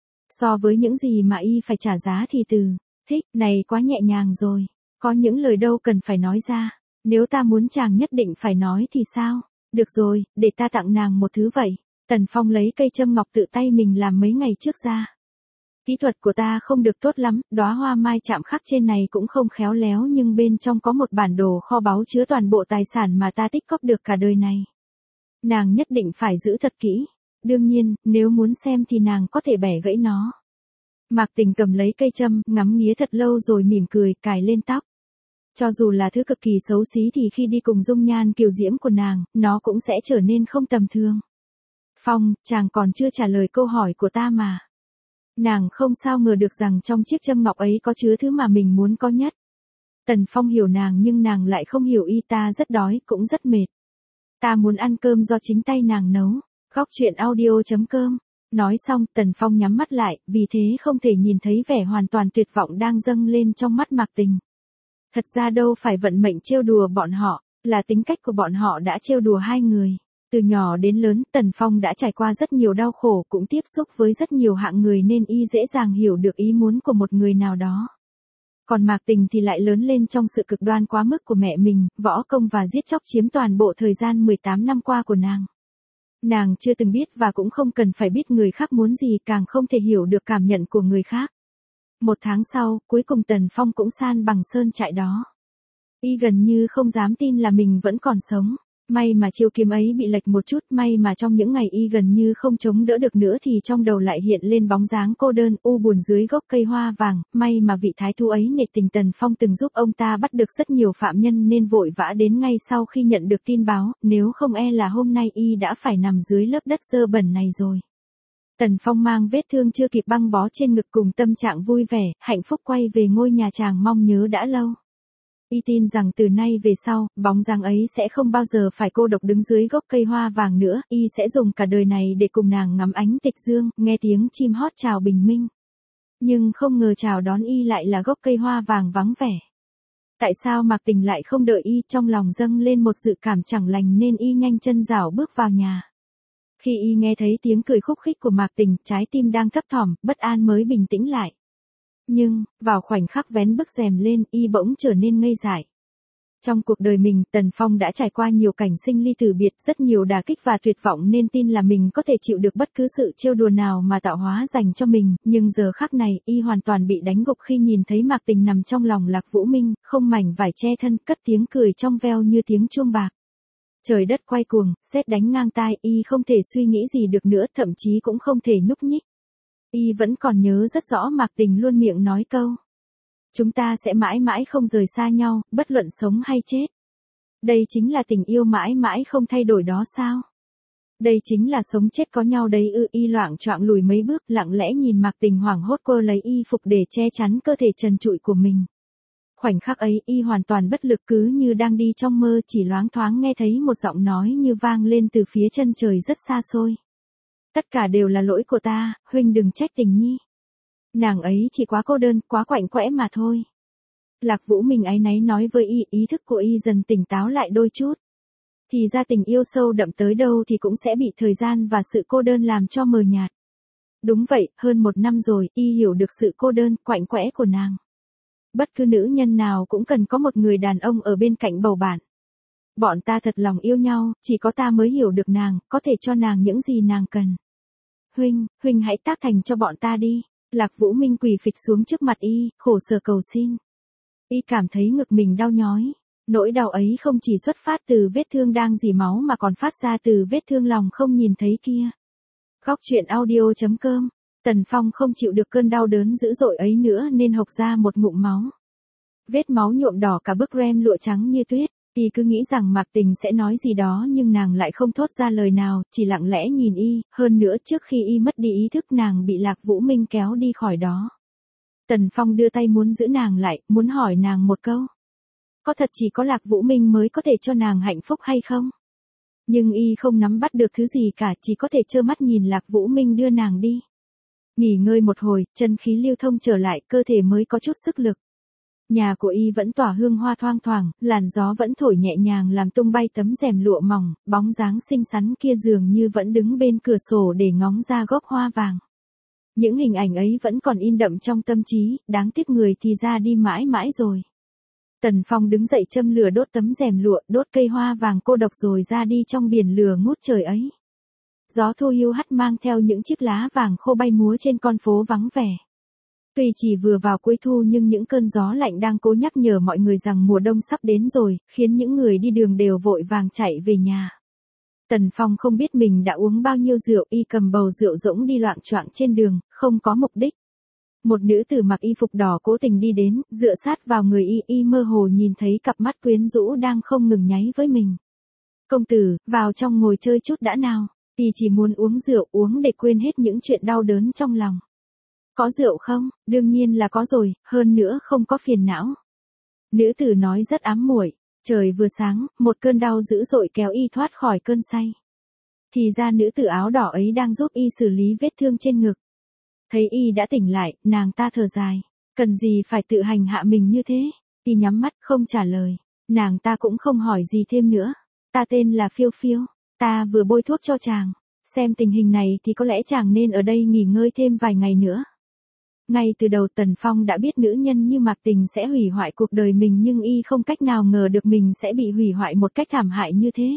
So với những gì mà y phải trả giá thì từ thích này quá nhẹ nhàng rồi, có những lời đâu cần phải nói ra. Nếu ta muốn chàng nhất định phải nói thì sao? Được rồi, để ta tặng nàng một thứ vậy. Tần Phong lấy cây châm ngọc tự tay mình làm mấy ngày trước ra. Kỹ thuật của ta không được tốt lắm, đóa hoa mai chạm khắc trên này cũng không khéo léo, nhưng bên trong có một bản đồ kho báu chứa toàn bộ tài sản mà ta tích cóp được cả đời này. Nàng nhất định phải giữ thật kỹ. Đương nhiên, nếu muốn xem thì nàng có thể bẻ gãy nó. Mạc Tình cầm lấy cây châm, ngắm nghía thật lâu rồi mỉm cười, cài lên tóc. Cho dù là thứ cực kỳ xấu xí thì khi đi cùng dung nhan kiều diễm của nàng, nó cũng sẽ trở nên không tầm thường. Phong, chàng còn chưa trả lời câu hỏi của ta mà. Nàng không sao ngờ được rằng trong chiếc châm ngọc ấy có chứa thứ mà mình muốn có nhất. Tần Phong hiểu nàng nhưng nàng lại không hiểu y. Ta rất đói, cũng rất mệt. Ta muốn ăn cơm do chính tay nàng nấu. Góc truyện audio.com. Nói xong, Tần Phong nhắm mắt lại, vì thế không thể nhìn thấy vẻ hoàn toàn tuyệt vọng đang dâng lên trong mắt Mạc Tình. Thật ra đâu phải vận mệnh trêu đùa bọn họ, là tính cách của bọn họ đã trêu đùa hai người. Từ nhỏ đến lớn, Tần Phong đã trải qua rất nhiều đau khổ, cũng tiếp xúc với rất nhiều hạng người nên y dễ dàng hiểu được ý muốn của một người nào đó. Còn Mạc Tình thì lại lớn lên trong sự cực đoan quá mức của mẹ mình, võ công và giết chóc chiếm toàn bộ thời gian 18 năm qua của nàng. Nàng chưa từng biết và cũng không cần phải biết người khác muốn gì, càng không thể hiểu được cảm nhận của người khác. Một tháng sau, cuối cùng Tần Phong cũng san bằng sơn trại đó. Y gần như không dám tin là mình vẫn còn sống. May mà chiêu kiếm ấy bị lệch một chút, may mà trong những ngày y gần như không chống đỡ được nữa thì trong đầu lại hiện lên bóng dáng cô đơn, u buồn dưới gốc cây hoa vàng, may mà vị thái thú ấy nể tình Tần Phong từng giúp ông ta bắt được rất nhiều phạm nhân nên vội vã đến ngay sau khi nhận được tin báo, nếu không e là hôm nay y đã phải nằm dưới lớp đất dơ bẩn này rồi. Tần Phong mang vết thương chưa kịp băng bó trên ngực cùng tâm trạng vui vẻ, hạnh phúc quay về ngôi nhà chàng mong nhớ đã lâu. Y tin rằng từ nay về sau, bóng dáng ấy sẽ không bao giờ phải cô độc đứng dưới gốc cây hoa vàng nữa, y sẽ dùng cả đời này để cùng nàng ngắm ánh tịch dương, nghe tiếng chim hót chào bình minh. Nhưng không ngờ chào đón y lại là gốc cây hoa vàng vắng vẻ. Tại sao Mạc Tình lại không đợi y? Trong lòng dâng lên một dự cảm chẳng lành nên y nhanh chân rảo bước vào nhà. Khi y nghe thấy tiếng cười khúc khích của Mạc Tình, trái tim đang thấp thỏm, bất an mới bình tĩnh lại. Nhưng, vào khoảnh khắc vén bức rèm lên, y bỗng trở nên ngây dại. Trong cuộc đời mình, Tần Phong đã trải qua nhiều cảnh sinh ly tử biệt, rất nhiều đả kích và tuyệt vọng nên tin là mình có thể chịu được bất cứ sự trêu đùa nào mà tạo hóa dành cho mình, nhưng giờ khắc này, y hoàn toàn bị đánh gục khi nhìn thấy Mạc Tình nằm trong lòng Lạc Vũ Minh, không mảnh vải che thân, cất tiếng cười trong veo như tiếng chuông bạc. Trời đất quay cuồng, sét đánh ngang tai, y không thể suy nghĩ gì được nữa, thậm chí cũng không thể nhúc nhích. Y vẫn còn nhớ rất rõ Mạc Tình luôn miệng nói câu: chúng ta sẽ mãi mãi không rời xa nhau, bất luận sống hay chết. Đây chính là tình yêu mãi mãi không thay đổi đó sao? Đây chính là sống chết có nhau đấy ư? Y loạng choạng lùi mấy bước, lặng lẽ nhìn Mạc Tình hoảng hốt cô lấy y phục để che chắn cơ thể trần trụi của mình. Khoảnh khắc ấy, y hoàn toàn bất lực, cứ như đang đi trong mơ, chỉ loáng thoáng nghe thấy một giọng nói như vang lên từ phía chân trời rất xa xôi. Tất cả đều là lỗi của ta, huynh đừng trách Tình Nhi. Nàng ấy chỉ quá cô đơn, quá quạnh quẽ mà thôi. Lạc Vũ Minh áy náy nói với y, ý thức của y dần tỉnh táo lại đôi chút. Thì ra tình yêu sâu đậm tới đâu thì cũng sẽ bị thời gian và sự cô đơn làm cho mờ nhạt. Đúng vậy, hơn 1 năm rồi, y hiểu được sự cô đơn, quạnh quẽ của nàng. Bất cứ nữ nhân nào cũng cần có một người đàn ông ở bên cạnh bầu bạn. Bọn ta thật lòng yêu nhau, chỉ có ta mới hiểu được nàng, có thể cho nàng những gì nàng cần. Huynh hãy tác thành cho bọn ta đi. Lạc Vũ Minh quỳ phịch xuống trước mặt y, khổ sở cầu xin. Y cảm thấy ngực mình đau nhói. Nỗi đau ấy không chỉ xuất phát từ vết thương đang rỉ máu mà còn phát ra từ vết thương lòng không nhìn thấy kia. Góc truyện audio.com. Tần Phong không chịu được cơn đau đớn dữ dội ấy nữa nên hộc ra một ngụm máu. Vết máu nhuộm đỏ cả bức rem lụa trắng như tuyết. Y cứ nghĩ rằng Mạc Tình sẽ nói gì đó nhưng nàng lại không thốt ra lời nào, chỉ lặng lẽ nhìn Y, hơn nữa trước khi Y mất đi ý thức nàng bị Lạc Vũ Minh kéo đi khỏi đó. Tần Phong đưa tay muốn giữ nàng lại, muốn hỏi nàng một câu. Có thật chỉ có Lạc Vũ Minh mới có thể cho nàng hạnh phúc hay không? Nhưng Y không nắm bắt được thứ gì cả, chỉ có thể trơ mắt nhìn Lạc Vũ Minh đưa nàng đi. Nghỉ ngơi một hồi, chân khí lưu thông trở lại, cơ thể mới có chút sức lực. Nhà của Y vẫn tỏa hương hoa thoang thoảng, làn gió vẫn thổi nhẹ nhàng làm tung bay tấm rèm lụa mỏng, bóng dáng xinh xắn kia dường như vẫn đứng bên cửa sổ để ngóng ra gốc hoa vàng. Những hình ảnh ấy vẫn còn in đậm trong tâm trí, đáng tiếc người thì ra đi mãi mãi rồi. Tần Phong đứng dậy châm lửa đốt tấm rèm lụa, đốt cây hoa vàng cô độc rồi ra đi trong biển lửa ngút trời ấy. Gió thu hiu hắt mang theo những chiếc lá vàng khô bay múa trên con phố vắng vẻ. Tuy chỉ vừa vào cuối thu nhưng những cơn gió lạnh đang cố nhắc nhở mọi người rằng mùa đông sắp đến rồi, khiến những người đi đường đều vội vàng chạy về nhà. Tần Phong không biết mình đã uống bao nhiêu rượu, Y cầm bầu rượu rỗng đi loạng choạng trên đường, không có mục đích. Một nữ tử mặc y phục đỏ cố tình đi đến, dựa sát vào người Y mơ hồ nhìn thấy cặp mắt quyến rũ đang không ngừng nháy với mình. Công tử, vào trong ngồi chơi chút đã nào. Y chỉ muốn uống rượu, uống để quên hết những chuyện đau đớn trong lòng. Có rượu không? Đương nhiên là có rồi, hơn nữa không có phiền não. Nữ tử nói rất ám muội. Trời vừa sáng, một cơn đau dữ dội kéo Y thoát khỏi cơn say. Thì ra nữ tử áo đỏ ấy đang giúp Y xử lý vết thương trên ngực. Thấy Y đã tỉnh lại, nàng ta thở dài. Cần gì phải tự hành hạ mình như thế? Y nhắm mắt không trả lời. Nàng ta cũng không hỏi gì thêm nữa. Ta tên là Phiêu Phiêu. Ta vừa bôi thuốc cho chàng. Xem tình hình này thì có lẽ chàng nên ở đây nghỉ ngơi thêm vài ngày nữa. Ngay từ đầu Tần Phong đã biết nữ nhân như Mạc Tình sẽ hủy hoại cuộc đời mình nhưng Y không cách nào ngờ được mình sẽ bị hủy hoại một cách thảm hại như thế.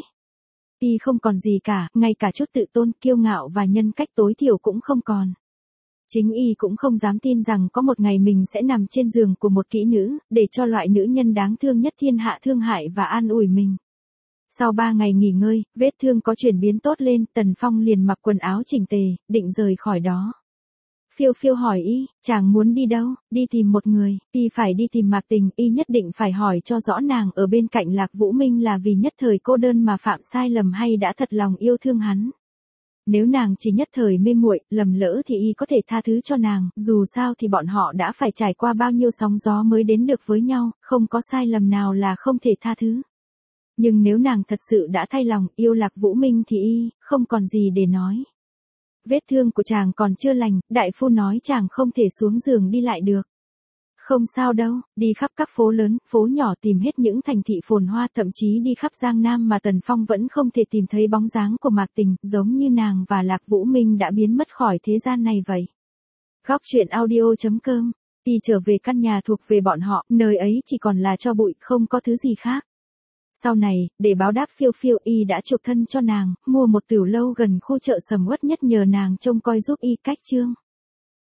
Y không còn gì cả, ngay cả chút tự tôn, kiêu ngạo và nhân cách tối thiểu cũng không còn. Chính Y cũng không dám tin rằng có một ngày mình sẽ nằm trên giường của một kỹ nữ, để cho loại nữ nhân đáng thương nhất thiên hạ thương hại và an ủi mình. Sau 3 ngày nghỉ ngơi, vết thương có chuyển biến tốt lên, Tần Phong liền mặc quần áo chỉnh tề, định rời khỏi đó. Phiêu Phiêu hỏi Y, chàng muốn đi đâu? Đi tìm một người. Y phải đi tìm Mạc Tình, Y nhất định phải hỏi cho rõ nàng ở bên cạnh Lạc Vũ Minh là vì nhất thời cô đơn mà phạm sai lầm hay đã thật lòng yêu thương hắn. Nếu nàng chỉ nhất thời mê muội, lầm lỡ thì Y có thể tha thứ cho nàng, dù sao thì bọn họ đã phải trải qua bao nhiêu sóng gió mới đến được với nhau, không có sai lầm nào là không thể tha thứ. Nhưng nếu nàng thật sự đã thay lòng yêu Lạc Vũ Minh thì Y không còn gì để nói. Vết thương của chàng còn chưa lành, đại phu nói chàng không thể xuống giường đi lại được. Không sao đâu, đi khắp các phố lớn, phố nhỏ tìm hết những thành thị phồn hoa, thậm chí đi khắp Giang Nam mà Tần Phong vẫn không thể tìm thấy bóng dáng của Mạc Tình, giống như nàng và Lạc Vũ Minh đã biến mất khỏi thế gian này vậy. Góc truyện audio.com. Y trở về căn nhà thuộc về bọn họ, nơi ấy chỉ còn là tro bụi, không có thứ gì khác. Sau này, để báo đáp Phiêu Phiêu, Y đã chuộc thân cho nàng, mua một tiểu lâu gần khu chợ sầm uất nhất nhờ nàng trông coi giúp Y cách trương.